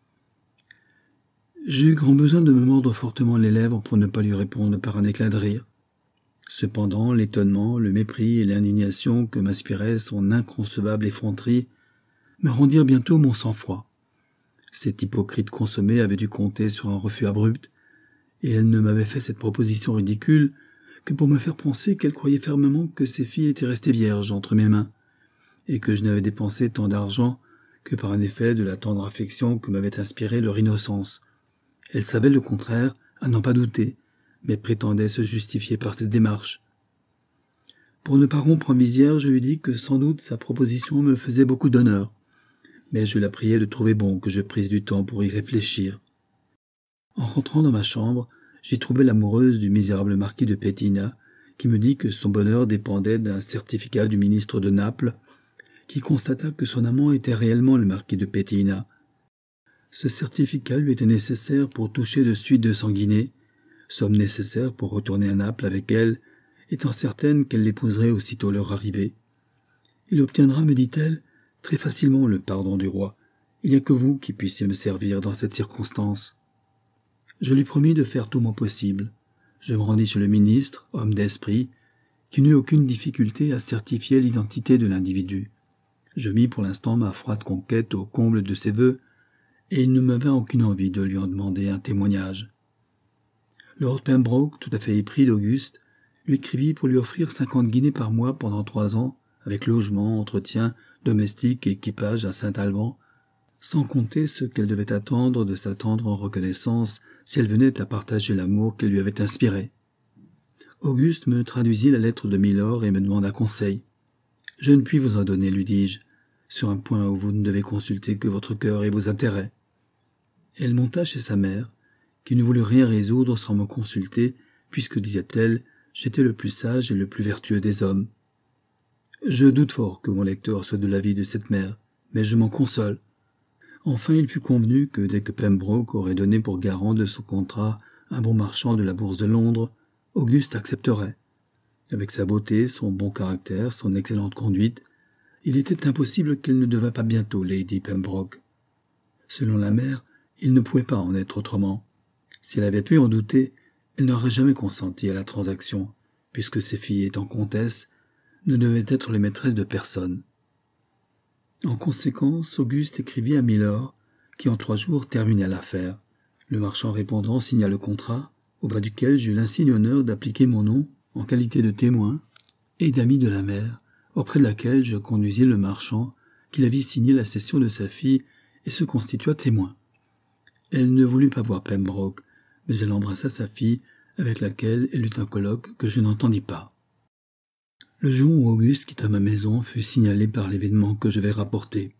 J'eus grand besoin de me mordre fortement les lèvres pour ne pas lui répondre par un éclat de rire. Cependant, l'étonnement, le mépris et l'indignation que m'inspirait son inconcevable effronterie me rendirent bientôt mon sang-froid. Cette hypocrite consommée avait dû compter sur un refus abrupt, et elle ne m'avait fait cette proposition ridicule que pour me faire penser qu'elle croyait fermement que ses filles étaient restées vierges entre mes mains, et que je n'avais dépensé tant d'argent que par un effet de la tendre affection que m'avait inspiré leur innocence. Elle savait le contraire, à n'en pas douter, mais prétendait se justifier par cette démarche. Pour ne pas rompre en misère, je lui dis que sans doute sa proposition me faisait beaucoup d'honneur, mais je la priai de trouver bon que je prisse du temps pour y réfléchir. En rentrant dans ma chambre, j'y trouvai l'amoureuse du misérable marquis de Pétina, qui me dit que son bonheur dépendait d'un certificat du ministre de Naples, qui constata que son amant était réellement le marquis de Pétina. Ce certificat lui était nécessaire pour toucher de suite 200 guinées, somme nécessaire pour retourner à Naples avec elle, étant certaine qu'elle l'épouserait aussitôt leur arrivée. Il obtiendra, me dit-elle, très facilement le pardon du roi. Il n'y a que vous qui puissiez me servir dans cette circonstance. Je lui promis de faire tout mon possible. Je me rendis chez le ministre, homme d'esprit, qui n'eut aucune difficulté à certifier l'identité de l'individu. Je mis pour l'instant ma froide conquête au comble de ses vœux, et il ne me vint aucune envie de lui en demander un témoignage. Lord Pembroke, tout à fait épris d'Auguste, lui écrivit pour lui offrir 50 guinées par mois pendant 3 ans, avec logement, entretien, domestique et équipage à Saint-Alban, sans compter ce qu'elle devait attendre de sa tendre reconnaissance si elle venait à partager l'amour qu'elle lui avait inspiré. Auguste me traduisit la lettre de Milord et me demanda conseil. « Je ne puis vous en donner, lui dis-je, sur un point où vous ne devez consulter que votre cœur et vos intérêts. » Elle monta chez sa mère, qui ne voulut rien résoudre sans me consulter, puisque, disait-elle, j'étais le plus sage et le plus vertueux des hommes. Je doute fort que mon lecteur soit de l'avis de cette mère, mais je m'en console. Enfin, il fut convenu que dès que Pembroke aurait donné pour garant de son contrat un bon marchand de la bourse de Londres, Auguste accepterait. Avec sa beauté, son bon caractère, son excellente conduite, il était impossible qu'elle ne devînt pas bientôt Lady Pembroke. Selon la mère, il ne pouvait pas en être autrement. Si elle avait pu en douter, elle n'aurait jamais consenti à la transaction, puisque ses filles étant comtesses, ne devaient être les maîtresses de personne. En conséquence, Auguste écrivit à Milord, qui en 3 jours termina l'affaire. Le marchand répondant signa le contrat, au bas duquel j'eus l'insigne honneur d'appliquer mon nom en qualité de témoin et d'ami de la mère, auprès de laquelle je conduisis le marchand qui la vit signer la cession de sa fille et se constitua témoin. Elle ne voulut pas voir Pembroke, mais elle embrassa sa fille, avec laquelle elle eut un colloque que je n'entendis pas. Le jour où Auguste quitta ma maison fut signalé par l'événement que je vais rapporter.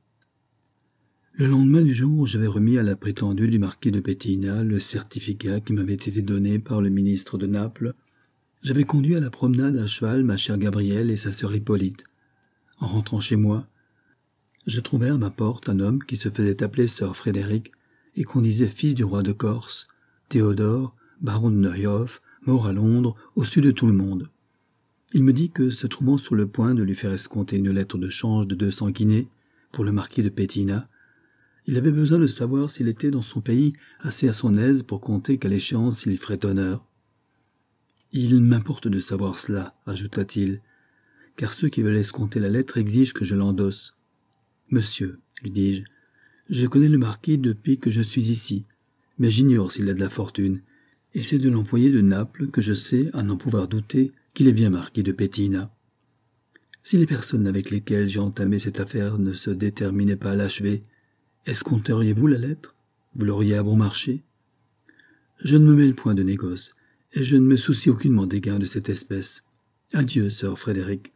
Le lendemain du jour où j'avais remis à la prétendue du marquis de Pétina le certificat qui m'avait été donné par le ministre de Naples, j'avais conduit à la promenade à cheval ma chère Gabrielle et sa sœur Hippolyte. En rentrant chez moi, je trouvai à ma porte un homme qui se faisait appeler sir Frédéric et qu'on disait fils du roi de Corse, Théodore, baron de Neuhoff, mort à Londres, au-dessus de tout le monde. Il me dit que, se trouvant sur le point de lui faire escompter une lettre de change de 200 guinées pour le marquis de Pétina, il avait besoin de savoir s'il était dans son pays assez à son aise pour compter qu'à l'échéance il y ferait honneur. « Il m'importe de savoir cela, ajouta-t-il, car ceux qui veulent escompter la lettre exigent que je l'endosse. Monsieur, lui dis-je, je connais le marquis depuis que je suis ici, mais j'ignore s'il a de la fortune, Et c'est de l'envoyé de Naples que je sais, à n'en pouvoir douter, qu'il est bien marqué de Petina. Si les personnes avec lesquelles j'ai entamé cette affaire ne se déterminaient pas à l'achever, escompteriez-vous la lettre? Vous l'auriez à bon marché? Je ne me mêle point de négoce, et je ne me soucie aucunement des gains de cette espèce. Adieu, sœur Frédéric.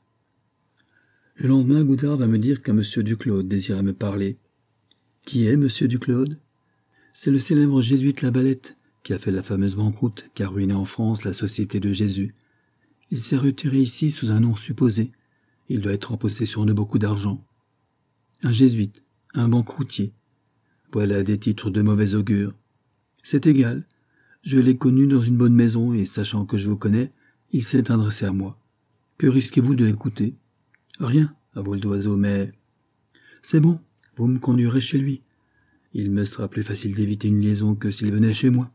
Le lendemain, Goudard va me dire qu'un monsieur Duclaude désirait me parler. Qui est monsieur Duclaude? C'est le célèbre jésuite Lavalette, qui a fait la fameuse banqueroute qui a ruiné en France la Société de Jésus. Il s'est retiré ici sous un nom supposé. Il doit être en possession de beaucoup d'argent. Un jésuite, un banqueroutier. Voilà des titres de mauvais augure. C'est égal. Je l'ai connu dans une bonne maison et, sachant que je vous connais, il s'est adressé à moi. Que risquez-vous de l'écouter? Rien, à vol d'oiseau, mais... C'est bon, vous me conduirez chez lui. Il me sera plus facile d'éviter une liaison que s'il venait chez moi.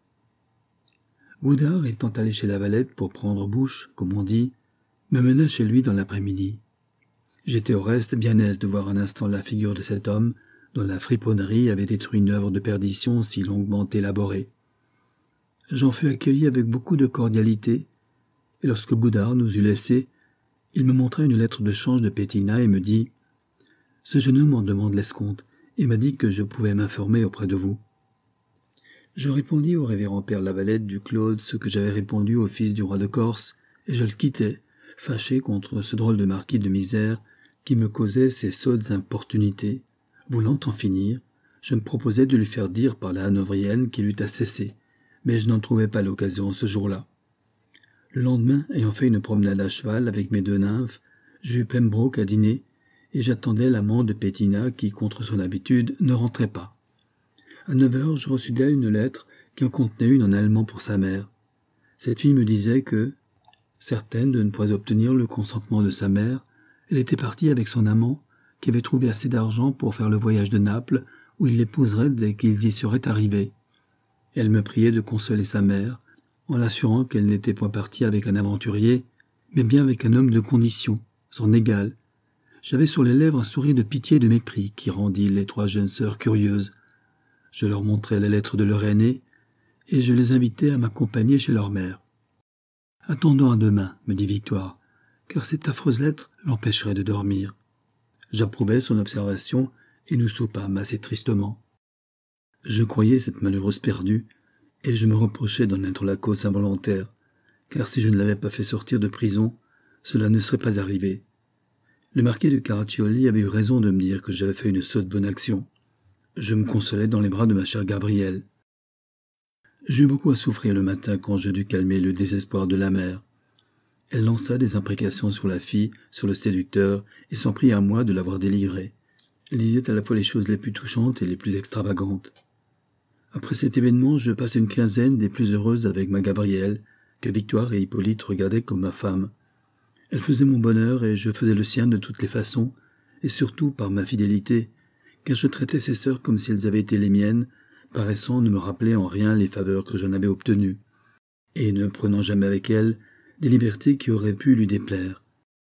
Goudard, étant allé chez Lavalette pour prendre bouche, comme on dit, me mena chez lui dans l'après-midi. J'étais au reste bien aise de voir un instant la figure de cet homme dont la friponnerie avait détruit une œuvre de perdition si longuement élaborée. J'en fus accueilli avec beaucoup de cordialité, et lorsque Goudard nous eut laissés, il me montra une lettre de change de Petina et me dit « Ce jeune homme en demande l'escompte et m'a dit que je pouvais m'informer auprès de vous. » Je répondis au révérend père Lavalette du Claude ce que j'avais répondu au fils du roi de Corse, et je le quittai, fâché contre ce drôle de marquis de misère qui me causait ces sottes importunités. Voulant en finir, je me proposais de lui faire dire par la hanovrienne qu'il eût à cesser, mais je n'en trouvais pas l'occasion ce jour-là. Le lendemain, ayant fait une promenade à cheval avec mes deux nymphes, j'eus Pembroke à dîner, et j'attendais l'amant de Petina qui, contre son habitude, ne rentrait pas. À 9 heures, je reçus d'elle une lettre qui en contenait une en allemand pour sa mère. Cette fille me disait que, certaine de ne point obtenir le consentement de sa mère, elle était partie avec son amant, qui avait trouvé assez d'argent pour faire le voyage de Naples, où il l'épouserait dès qu'ils y seraient arrivés. Elle me priait de consoler sa mère, en l'assurant qu'elle n'était point partie avec un aventurier, mais bien avec un homme de condition, son égal. J'avais sur les lèvres un sourire de pitié et de mépris qui rendit les 3 jeunes sœurs curieuses. Je leur montrai la lettre de leur aînée, et je les invitai à m'accompagner chez leur mère. « Attendons à demain, me dit Victoire, car cette affreuse lettre l'empêcherait de dormir. » J'approuvai son observation, et nous soupâmes assez tristement. Je croyais cette malheureuse perdue, et je me reprochais d'en être la cause involontaire, car si je ne l'avais pas fait sortir de prison, cela ne serait pas arrivé. Le marquis de Caraccioli avait eu raison de me dire que j'avais fait une sotte bonne action. Je me consolais dans les bras de ma chère Gabrielle. J'eus beaucoup à souffrir le matin quand je dus calmer le désespoir de la mère. Elle lança des imprécations sur la fille, sur le séducteur, et s'en prit à moi de l'avoir délivrée. Elle disait à la fois les choses les plus touchantes et les plus extravagantes. Après cet événement, je passai une quinzaine des plus heureuses avec ma Gabrielle, que Victoire et Hippolyte regardaient comme ma femme. Elle faisait mon bonheur et je faisais le sien de toutes les façons, et surtout par ma fidélité, car je traitais ses sœurs comme si elles avaient été les miennes, paraissant ne me rappeler en rien les faveurs que j'en avais obtenues, et ne prenant jamais avec elles des libertés qui auraient pu lui déplaire.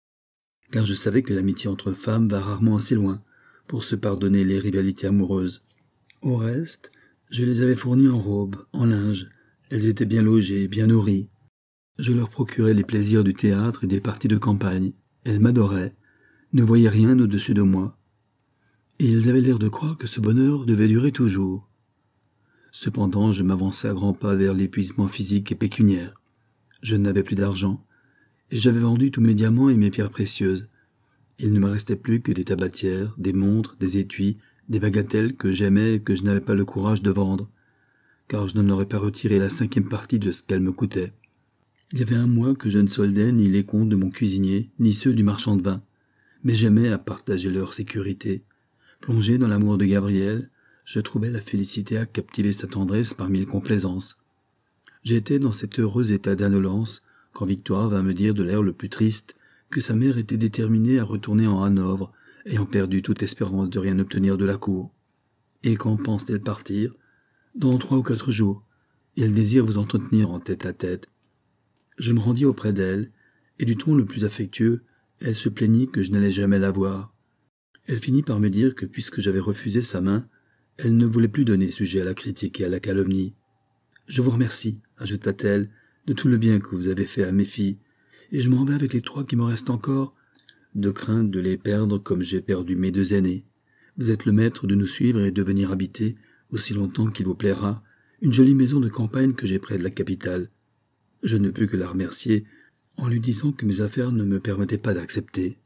Car je savais que l'amitié entre femmes va rarement assez loin pour se pardonner les rivalités amoureuses. Au reste, je les avais fournies en robes, en linge, elles étaient bien logées, bien nourries. Je leur procurais les plaisirs du théâtre et des parties de campagne. Elles m'adoraient, ne voyaient rien au-dessus de moi. Et ils avaient l'air de croire que ce bonheur devait durer toujours. Cependant, je m'avançais à grands pas vers l'épuisement physique et pécuniaire. Je n'avais plus d'argent, et j'avais vendu tous mes diamants et mes pierres précieuses. Il ne me restait plus que des tabatières, des montres, des étuis, des bagatelles que j'aimais et que je n'avais pas le courage de vendre, car je n'en aurais pas retiré la 5e partie de ce qu'elles me coûtaient. Il y avait un mois que je ne soldais ni les comptes de mon cuisinier, ni ceux du marchand de vin, mais j'aimais à partager leur sécurité. Plongé dans l'amour de Gabrielle, je trouvais la félicité à captiver sa tendresse par 1000 complaisances. J'étais dans cet heureux état d'indolence quand Victoire vint me dire de l'air le plus triste que sa mère était déterminée à retourner en Hanovre, ayant perdu toute espérance de rien obtenir de la cour. Et quand pense-t-elle partir? Dans 3 ou 4 jours, et elle désire vous entretenir en tête-à-tête. Je me rendis auprès d'elle, et du ton le plus affectueux, elle se plaignit que je n'allais jamais la voir. Elle finit par me dire que puisque j'avais refusé sa main, elle ne voulait plus donner sujet à la critique et à la calomnie. Je vous remercie, ajouta-t-elle, de tout le bien que vous avez fait à mes filles, et je m'en vais avec les 3 qui me restent encore, de crainte de les perdre comme j'ai perdu mes 2 aînés. Vous êtes le maître de nous suivre et de venir habiter, aussi longtemps qu'il vous plaira, une jolie maison de campagne que j'ai près de la capitale. Je ne pus que la remercier en lui disant que mes affaires ne me permettaient pas d'accepter.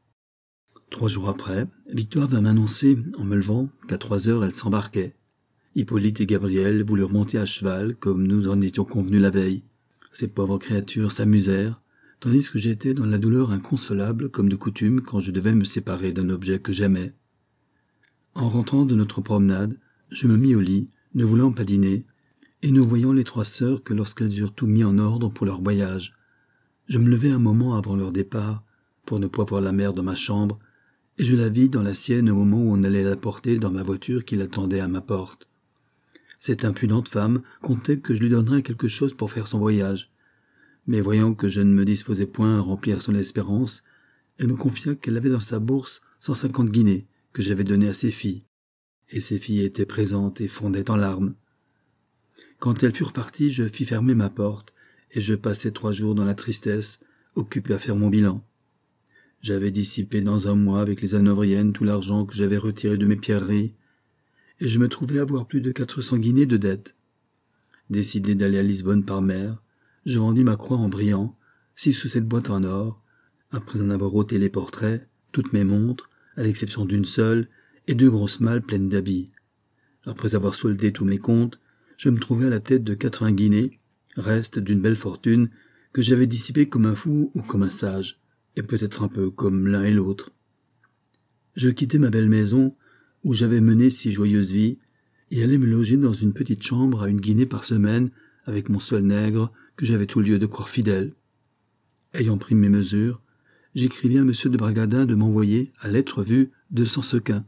3 jours après, Victoire vint m'annoncer, en me levant, qu'à 3 heures elle s'embarquait. Hippolyte et Gabriel voulurent monter à cheval, comme nous en étions convenus la veille. Ces pauvres créatures s'amusèrent, tandis que j'étais dans la douleur inconsolable, comme de coutume quand je devais me séparer d'un objet que j'aimais. En rentrant de notre promenade, je me mis au lit, ne voulant pas dîner, et ne voyant les 3 sœurs que lorsqu'elles eurent tout mis en ordre pour leur voyage. Je me levai un moment avant leur départ, pour ne pas voir la mère dans ma chambre, et je la vis dans la sienne au moment où on allait la porter dans ma voiture qui l'attendait à ma porte. Cette impudente femme comptait que je lui donnerais quelque chose pour faire son voyage, mais voyant que je ne me disposais point à remplir son espérance, elle me confia qu'elle avait dans sa bourse 150 guinées que j'avais données à ses filles, et ses filles étaient présentes et fondaient en larmes. Quand elles furent parties, je fis fermer ma porte, et je passai 3 jours dans la tristesse, occupé à faire mon bilan. J'avais dissipé dans un mois avec les hanovriennes tout l'argent que j'avais retiré de mes pierreries, et je me trouvais avoir plus de 400 guinées de dettes. Décidé d'aller à Lisbonne par mer, je vendis ma croix en brillant, 6 ou 7 boîtes en or, après en avoir ôté les portraits, toutes mes montres, à l'exception d'une seule, et 2 grosses malles pleines d'habits. Après avoir soldé tous mes comptes, je me trouvais à la tête de 80 guinées, reste d'une belle fortune, que j'avais dissipée comme un fou ou comme un sage, et peut-être un peu comme l'un et l'autre. Je quittai ma belle maison, où j'avais mené si joyeuse vie, et allai me loger dans une petite chambre à 1 guinée par semaine, avec mon seul nègre, que j'avais tout lieu de croire fidèle. Ayant pris mes mesures, j'écrivis à M. de Bragadin de m'envoyer, à lettre vue, 200 sequins.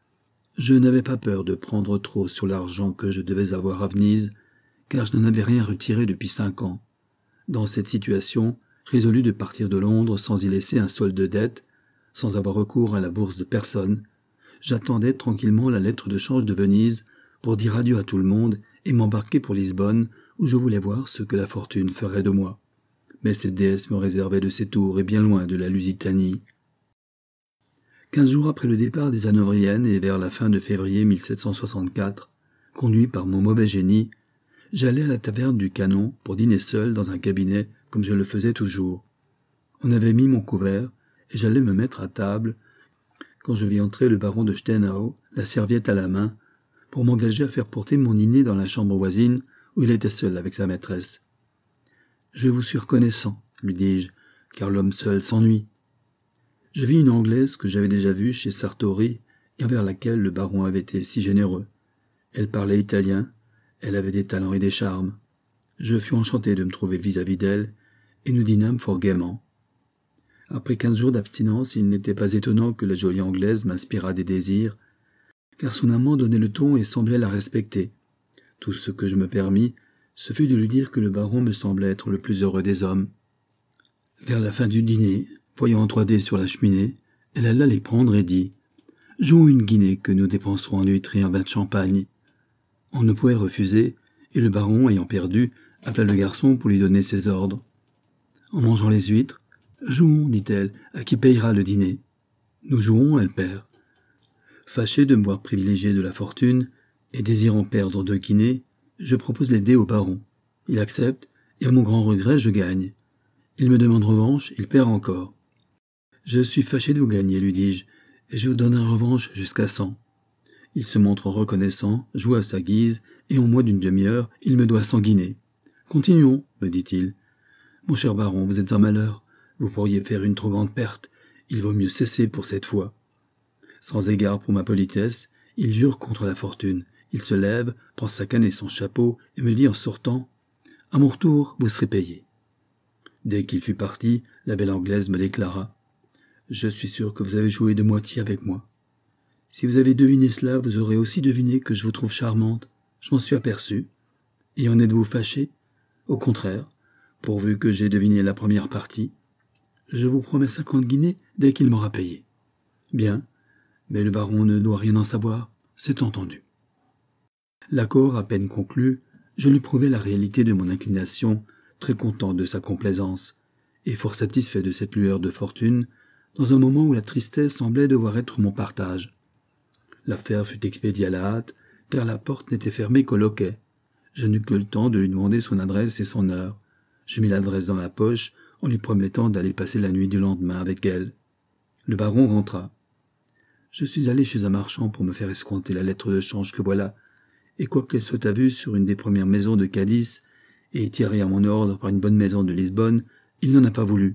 Je n'avais pas peur de prendre trop sur l'argent que je devais avoir à Venise, car je n'en avais rien retiré depuis 5 ans. Dans cette situation, résolu de partir de Londres sans y laisser un solde de dette, sans avoir recours à la bourse de personne, j'attendais tranquillement la lettre de change de Venise pour dire adieu à tout le monde et m'embarquer pour Lisbonne, où je voulais voir ce que la fortune ferait de moi. Mais cette déesse me réservait de ses tours et bien loin de la Lusitanie. 15 jours après le départ des hanovriennes et vers la fin de février 1764, conduit par mon mauvais génie, j'allai à la taverne du Canon pour dîner seul dans un cabinet comme je le faisais toujours. On avait mis mon couvert et j'allais me mettre à table quand je vis entrer le baron de Steinau, la serviette à la main, pour m'engager à faire porter mon dîner dans la chambre voisine où il était seul avec sa maîtresse. « Je vous suis reconnaissant, lui dis-je, car l'homme seul s'ennuie. » Je vis une Anglaise que j'avais déjà vue chez Sartori et envers laquelle le baron avait été si généreux. Elle parlait italien, elle avait des talents et des charmes. Je fus enchanté de me trouver vis-à-vis d'elle, et nous dînâmes fort gaiement. Après 15 jours d'abstinence, il n'était pas étonnant que la jolie Anglaise m'inspirât des désirs, car son amant donnait le ton et semblait la respecter. Tout ce que je me permis, ce fut de lui dire que le baron me semblait être le plus heureux des hommes. Vers la fin du dîner, voyant 3 dés sur la cheminée, elle alla les prendre et dit « Jouons 1 guinée que nous dépenserons en huîtres et en vin de champagne. » On ne pouvait refuser, et le baron, ayant perdu, appela le garçon pour lui donner ses ordres. En mangeant les huîtres, « Jouons, dit-elle, à qui payera le dîner. » Nous jouons, elle perd. Fâché de me voir privilégié de la fortune, et désirant perdre 2 guinées, je propose les dés au baron. Il accepte, et à mon grand regret, je gagne. Il me demande revanche, il perd encore. « Je suis fâché de vous gagner, lui dis-je, et je vous donnerai revanche jusqu'à 100. » Il se montre reconnaissant, joue à sa guise, et en moins d'une demi-heure, il me doit 100 guinées. « Continuons, me dit-il. « Mon cher baron, vous êtes en malheur. Vous pourriez faire une trop grande perte. Il vaut mieux cesser pour cette fois. » Sans égard pour ma politesse, il jure contre la fortune. Il se lève, prend sa canne et son chapeau, et me dit en sortant « À mon retour, vous serez payé. » Dès qu'il fut parti, la belle Anglaise me déclara « Je suis sûr que vous avez joué de moitié avec moi. Si vous avez deviné cela, vous aurez aussi deviné que je vous trouve charmante. Je m'en suis aperçu. Et en êtes-vous fâché? Au contraire, pourvu que j'ai deviné la première partie. Je vous promets 50 guinées dès qu'il m'aura payé. Bien, mais le baron ne doit rien en savoir, c'est entendu. » L'accord à peine conclu, Je lui prouvai la réalité de mon inclination, très content de sa complaisance, et fort satisfait de cette lueur de fortune, dans un moment où la tristesse semblait devoir être mon partage. L'affaire fut expédiée à la hâte, car la porte n'était fermée qu'au loquet. Je n'eus que le temps de lui demander son adresse et son heure. Je mis l'adresse dans ma poche, en lui promettant d'aller passer la nuit du lendemain avec elle. Le baron rentra. Je suis allé chez un marchand pour me faire escompter la lettre de change que voilà, et quoiqu'elle soit à vue sur une des premières maisons de Cadiz, et tirée à mon ordre par une bonne maison de Lisbonne, il n'en a pas voulu.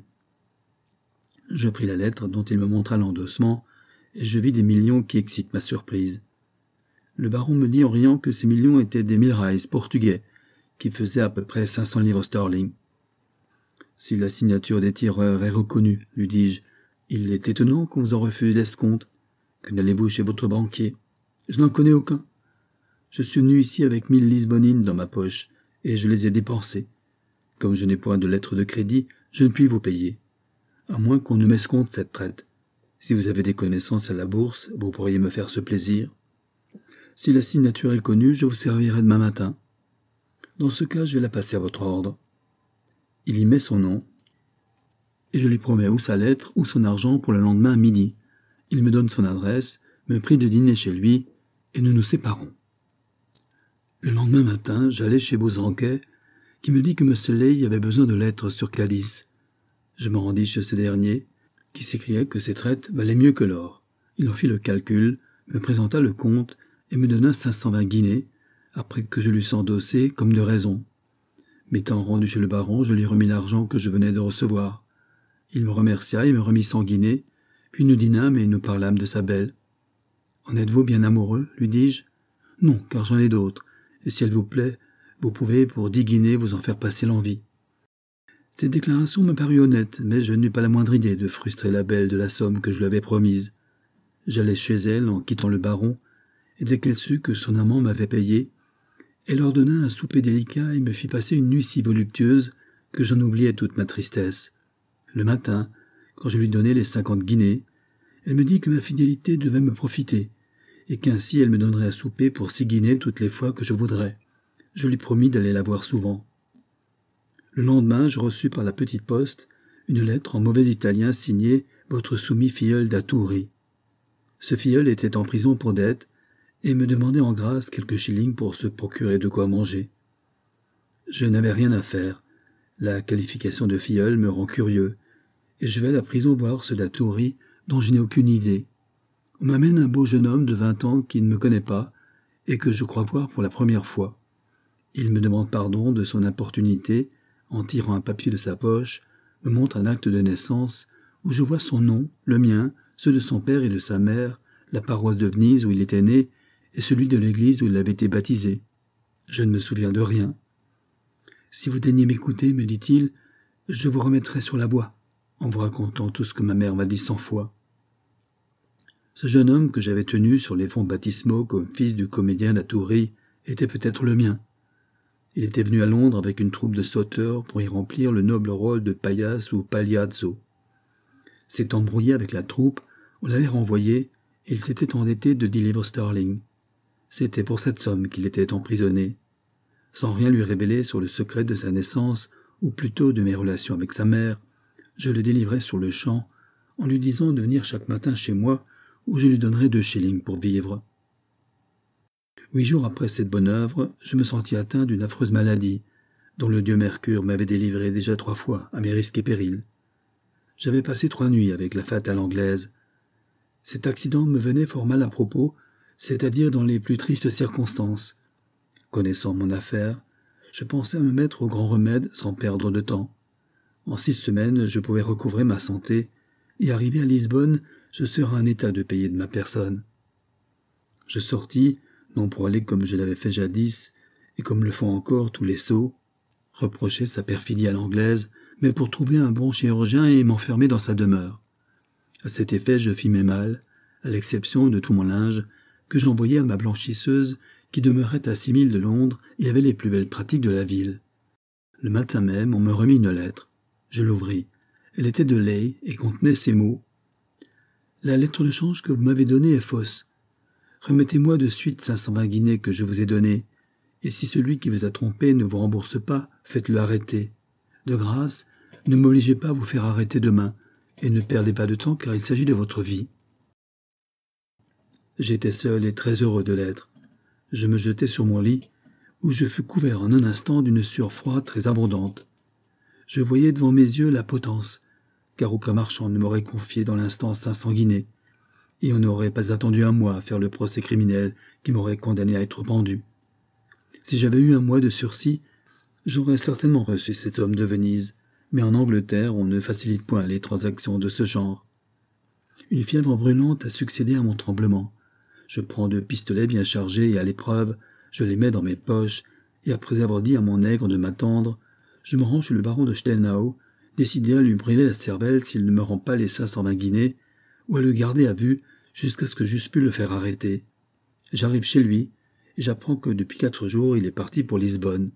Je pris la lettre dont il me montra l'endossement, et je vis des millions qui excitent ma surprise. Le baron me dit en riant que ces millions étaient des milraïs portugais, qui faisaient à peu près 500 livres sterling. Si la signature des tireurs est reconnue, lui dis-je, il est étonnant qu'on vous en refuse l'escompte. Que n'allez-vous chez votre banquier? Je n'en connais aucun. Je suis venu ici avec 1000 lisbonnines dans ma poche, et je les ai dépensées. Comme je n'ai point de lettre de crédit, je ne puis vous payer. À moins qu'on ne m'escompte cette traite. Si vous avez des connaissances à la bourse, vous pourriez me faire ce plaisir. Si la signature est connue, je vous servirai demain matin. Dans ce cas, je vais la passer à votre ordre. Il y met son nom, et je lui promets ou sa lettre ou son argent pour le lendemain à midi. Il me donne son adresse, me prie de dîner chez lui, et nous nous séparons. Le lendemain matin, j'allai chez Bosanquet, qui me dit que M. Ley avait besoin de lettres sur Cadiz. Je me rendis chez ce dernier, qui s'écriait que ses traites valaient mieux que l'or. Il en fit le calcul, me présenta le compte, et me donna 520 guinées, après que je l'eusse endossé comme de raison. M'étant rendu chez le baron, je lui remis l'argent que je venais de recevoir. Il me remercia et me remit 100 guinées, puis nous dînâmes et nous parlâmes de sa belle. « En êtes-vous bien amoureux ?» lui dis-je. « Non, car j'en ai d'autres, et si elle vous plaît, vous pouvez pour 10 guinées vous en faire passer l'envie. » Cette déclaration me parut honnête, mais je n'eus pas la moindre idée de frustrer la belle de la somme que je lui avais promise. J'allai chez elle en quittant le baron, et dès qu'elle sut que son amant m'avait payé, elle ordonna un souper délicat et me fit passer une nuit si voluptueuse que j'en oubliai toute ma tristesse. Le matin, quand je lui donnai les 50 guinées, elle me dit que ma fidélité devait me profiter, et qu'ainsi elle me donnerait à souper pour 6 guinées toutes les fois que je voudrais. Je lui promis d'aller la voir souvent. Le lendemain, je reçus par la petite poste une lettre en mauvais italien signée « Votre soumis filleul d'Atouri ». Ce filleul était en prison pour dette et me demandait en grâce quelques shillings pour se procurer de quoi manger. Je n'avais rien à faire. La qualification de filleul me rend curieux, et je vais à la prison voir ce d'Atouri dont je n'ai aucune idée. On m'amène un beau jeune homme de 20 ans qui ne me connaît pas et que je crois voir pour la première fois. Il me demande pardon de son importunité, en tirant un papier de sa poche, me montre un acte de naissance où je vois son nom, le mien, ceux de son père et de sa mère, la paroisse de Venise où il était né et celui de l'église où il avait été baptisé. Je ne me souviens de rien. « Si vous daignez m'écouter, me dit-il, je vous remettrai sur la voie, en vous racontant tout ce que ma mère m'a dit 100 fois. » Ce jeune homme que j'avais tenu sur les fonds baptismaux comme fils du comédien d'Atouri était peut-être le mien. Il était venu à Londres avec une troupe de sauteurs pour y remplir le noble rôle de paillasse ou pagliazzo. S'étant embrouillé avec la troupe, on l'avait renvoyé et il s'était endetté de 10 livres sterling. C'était pour cette somme qu'il était emprisonné. Sans rien lui révéler sur le secret de sa naissance, ou plutôt de mes relations avec sa mère, je le délivrai sur le champ en lui disant de venir chaque matin chez moi où je lui donnerais 2 shillings pour vivre. 8 jours après cette bonne œuvre, je me sentis atteint d'une affreuse maladie, dont le dieu Mercure m'avait délivré déjà 3 fois, à mes risques et périls. J'avais passé 3 nuits avec la fatale anglaise. Cet accident me venait fort mal à propos, c'est-à-dire dans les plus tristes circonstances. Connaissant mon affaire, je pensais à me mettre au grand remède sans perdre de temps. En 6 semaines, je pouvais recouvrer ma santé, et arrivé à Lisbonne, je serais en état de payer de ma personne. Je sortis, non pour aller comme je l'avais fait jadis, et comme le font encore tous les sots, reprocher sa perfidie à l'anglaise, mais pour trouver un bon chirurgien et m'enfermer dans sa demeure. À cet effet, je fis mes malles, à l'exception de tout mon linge, que j'envoyai à ma blanchisseuse, qui demeurait à 6 milles de Londres et avait les plus belles pratiques de la ville. Le matin même, on me remit une lettre. Je l'ouvris. Elle était de Ley et contenait ces mots. « La lettre de change que vous m'avez donnée est fausse. Remettez-moi de suite 520 guinées que je vous ai données, Et si celui qui vous a trompé ne vous rembourse pas, faites-le arrêter. De grâce, ne m'obligez pas à vous faire arrêter demain, et ne perdez pas de temps car il s'agit de votre vie. » J'étais seul et très heureux de l'être. Je me jetai sur mon lit, où je fus couvert en un instant d'une sueur froide très abondante. Je voyais devant mes yeux la potence, car aucun marchand ne m'aurait confié dans l'instant 500 guinées, et on n'aurait pas attendu un mois à faire le procès criminel qui m'aurait condamné à être pendu. Si j'avais eu un mois de sursis, j'aurais certainement reçu cette somme de Venise, mais en Angleterre on ne facilite point les transactions de ce genre. Une fièvre brûlante a succédé à mon tremblement. Je prends 2 pistolets bien chargés et à l'épreuve, je les mets dans mes poches, et après avoir dit à mon nègre de m'attendre, je me rends chez le baron de Stelnau, décidé à lui brûler la cervelle s'il ne me rend pas les 520 guinées, ou à le garder à vue jusqu'à ce que j'eusse pu le faire arrêter. J'arrive chez lui, et j'apprends que depuis 4 jours il est parti pour Lisbonne.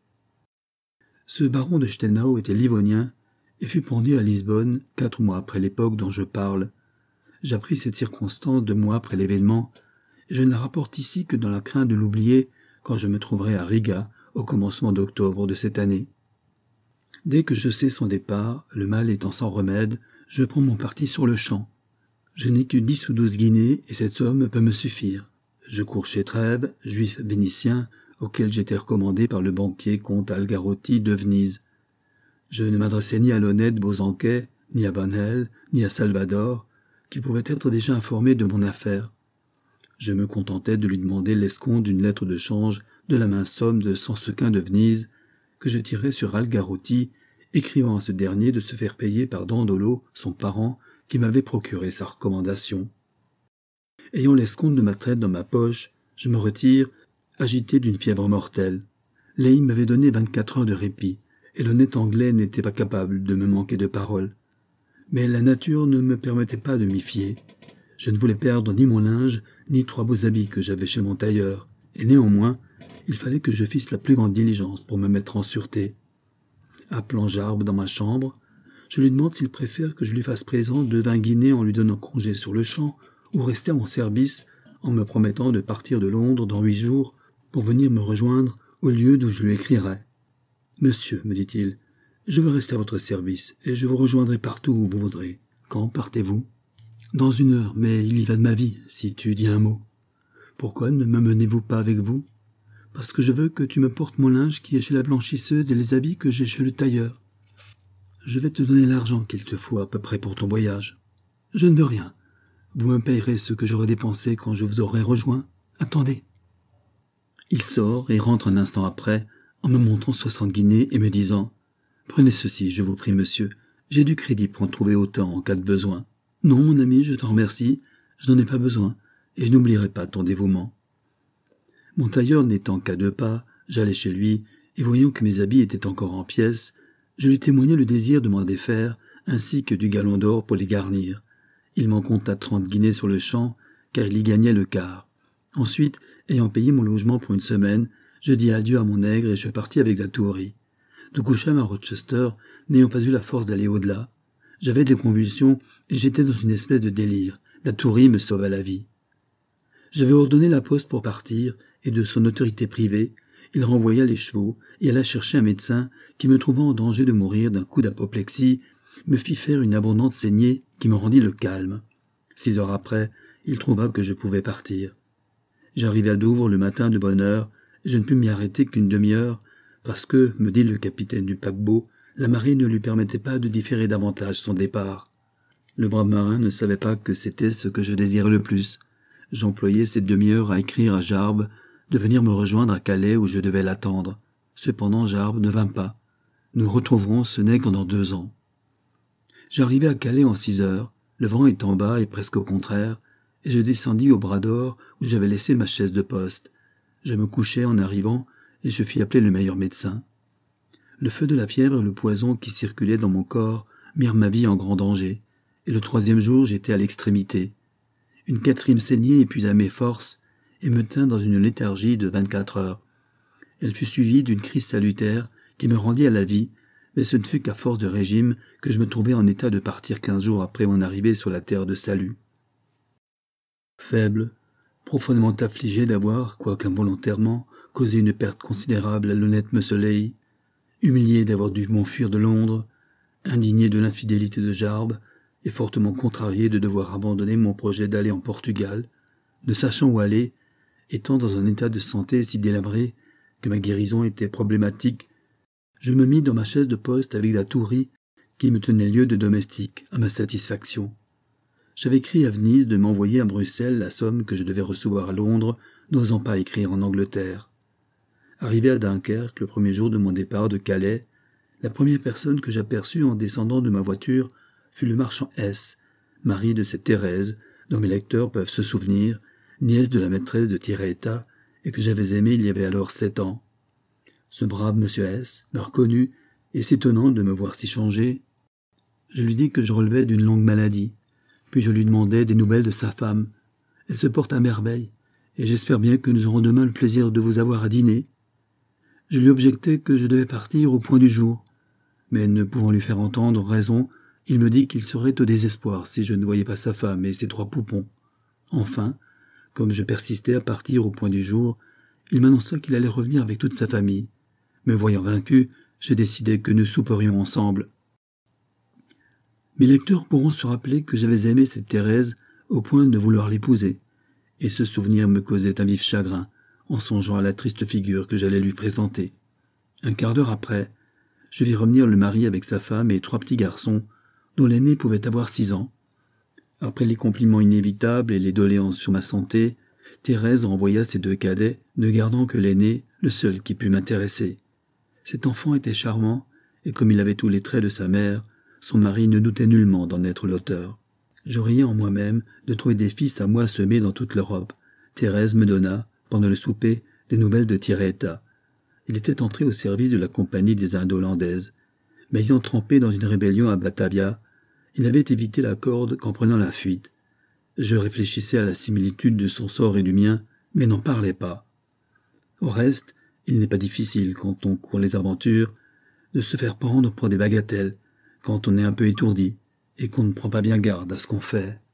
Ce baron de Stelnau était livonien, et fut pendu à Lisbonne 4 mois après l'époque dont je parle. J'appris cette circonstance 2 mois après l'événement, et je ne la rapporte ici que dans la crainte de l'oublier quand je me trouverai à Riga au commencement d'octobre de cette année. Dès que je sais son départ, le mal étant sans remède, je prends mon parti sur le champ. Je n'ai que 10 ou 12 guinées, et cette somme peut me suffire. Je cours chez Trèves, juif vénitien, auquel j'étais recommandé par le banquier comte Algarotti de Venise. Je ne m'adressai ni à l'honnête Bosanquet, ni à Banel, ni à Salvador, qui pouvaient être déjà informés de mon affaire. Je me contentais de lui demander l'escompte d'une lettre de change de la mince somme de 100 sequins de Venise, que je tirai sur Algarotti, écrivant à ce dernier de se faire payer par Dandolo, son parent, qui m'avait procuré sa recommandation. Ayant l'escompte de ma traite dans ma poche, je me retire, agité d'une fièvre mortelle. Leigh m'avait donné 24 heures de répit, et l'honnête Anglais n'était pas capable de me manquer de parole. Mais la nature ne me permettait pas de m'y fier. Je ne voulais perdre ni mon linge, ni 3 beaux habits que j'avais chez mon tailleur, et néanmoins, il fallait que je fisse la plus grande diligence pour me mettre en sûreté. Appelant Jarbe dans ma chambre, je lui demande s'il préfère que je lui fasse présent de 20 guinées en lui donnant congé sur le champ, ou rester à mon service en me promettant de partir de Londres dans 8 jours pour venir me rejoindre au lieu d'où je lui écrirai. « Monsieur, me dit-il, je veux rester à votre service, et je vous rejoindrai partout où vous voudrez. Quand partez-vous ? » ?»« Dans 1 heure, mais il y va de ma vie, si tu dis un mot. »« Pourquoi ne me menez-vous pas avec vous ? » ?»« Parce que je veux que tu me portes mon linge qui est chez la blanchisseuse et les habits que j'ai chez le tailleur. Je vais te donner l'argent qu'il te faut à peu près pour ton voyage. »« Je ne veux rien. Vous me payerez ce que j'aurai dépensé quand je vous aurai rejoint. Attendez. » Il sort et rentre un instant après, en me montrant 60 guinées et me disant « Prenez ceci, je vous prie, monsieur. J'ai du crédit pour en trouver autant en cas de besoin. »« Non, mon ami, je t'en remercie. Je n'en ai pas besoin, et je n'oublierai pas ton dévouement. » Mon tailleur n'étant qu'à 2 pas, j'allai chez lui, et voyant que mes habits étaient encore en pièces, je lui témoignai le désir de m'en défaire, ainsi que du galon d'or pour les garnir. Il m'en compta 30 guinées sur le champ, car il y gagnait le quart. Ensuite, ayant payé mon logement pour 1 semaine, je dis adieu à mon nègre et je partis avec la Toury. Nous couchâmes à Rochester, n'ayant pas eu la force d'aller au-delà. J'avais des convulsions et j'étais dans une espèce de délire. La Toury me sauva la vie. J'avais ordonné la poste pour partir, et de son autorité privée, il renvoya les chevaux et alla chercher un médecin qui, me trouvant en danger de mourir d'un coup d'apoplexie, me fit faire une abondante saignée qui me rendit le calme. 6 heures après, il trouva que je pouvais partir. J'arrivai à Douvres le matin de bonne heure, et je ne pus m'y arrêter qu'une demi-heure, parce que, me dit le capitaine du paquebot, la marée ne lui permettait pas de différer davantage son départ. Le brave marin ne savait pas que c'était ce que je désirais le plus. J'employai cette demi-heure à écrire à Jarbe de venir me rejoindre à Calais où je devais l'attendre. Cependant Jarbe ne vint pas. Nous retrouverons ce nègre dans 2 ans. J'arrivai à Calais en 6 heures, le vent étant bas et presque au contraire, et je descendis au bras d'or où j'avais laissé ma chaise de poste. Je me couchai en arrivant et je fis appeler le meilleur médecin. Le feu de la fièvre et le poison qui circulait dans mon corps mirent ma vie en grand danger, et le 3e jour j'étais à l'extrémité. Une 4e saignée épuisa mes forces et me tint dans une léthargie de 24 heures. Elle fut suivie d'une crise salutaire qui me rendit à la vie, mais ce ne fut qu'à force de régime que je me trouvai en état de partir 15 jours après mon arrivée sur la terre de salut. Faible, profondément affligé d'avoir, quoique involontairement, causé une perte considérable à l'honnête Musseley, humilié d'avoir dû m'enfuir de Londres, indigné de l'infidélité de Jarbe, et fortement contrarié de devoir abandonner mon projet d'aller en Portugal, ne sachant où aller, étant dans un état de santé si délabré que ma guérison était problématique, je me mis dans ma chaise de poste avec la Tourie qui me tenait lieu de domestique à ma satisfaction. J'avais écrit à Venise de m'envoyer à Bruxelles la somme que je devais recevoir à Londres, n'osant pas écrire en Angleterre. Arrivé à Dunkerque le premier jour de mon départ de Calais, la première personne que j'aperçus en descendant de ma voiture fut le marchand S, mari de cette Thérèse, dont mes lecteurs peuvent se souvenir, nièce de la maîtresse de Tiretta, et que j'avais aimée il y avait alors 7 ans. Ce brave monsieur S me reconnut, et s'étonnant de me voir si changé, je lui dis que je relevais d'une longue maladie, puis je lui demandai des nouvelles de sa femme. Elle se porte à merveille, et j'espère bien que nous aurons demain le plaisir de vous avoir à dîner. Je lui objectai que je devais partir au point du jour, mais ne pouvant lui faire entendre raison, il me dit qu'il serait au désespoir si je ne voyais pas sa femme et ses 3 poupons. Enfin, comme je persistais à partir au point du jour, il m'annonça qu'il allait revenir avec toute sa famille. Me voyant vaincu, je décidai que nous souperions ensemble. Mes lecteurs pourront se rappeler que j'avais aimé cette Thérèse au point de vouloir l'épouser, et ce souvenir me causait un vif chagrin en songeant à la triste figure que j'allais lui présenter. Un quart d'heure après, je vis revenir le mari avec sa femme et 3 petits garçons, dont l'aîné pouvait avoir 6 ans. Après les compliments inévitables et les doléances sur ma santé, Thérèse renvoya ses 2 cadets, ne gardant que l'aîné, le seul qui put m'intéresser. Cet enfant était charmant, et comme il avait tous les traits de sa mère, son mari ne doutait nullement d'en être l'auteur. Je riais en moi-même de trouver des fils à moi semés dans toute l'Europe. Thérèse me donna, pendant le souper, des nouvelles de Tiretta. Il était entré au service de la compagnie des Indes hollandaises. Mais ayant trempé dans une rébellion à Batavia, il n'avait évité la corde qu'en prenant la fuite. Je réfléchissais à la similitude de son sort et du mien, mais n'en parlais pas. Au reste, il n'est pas difficile, quand on court les aventures, de se faire prendre pour des bagatelles, quand on est un peu étourdi, et qu'on ne prend pas bien garde à ce qu'on fait.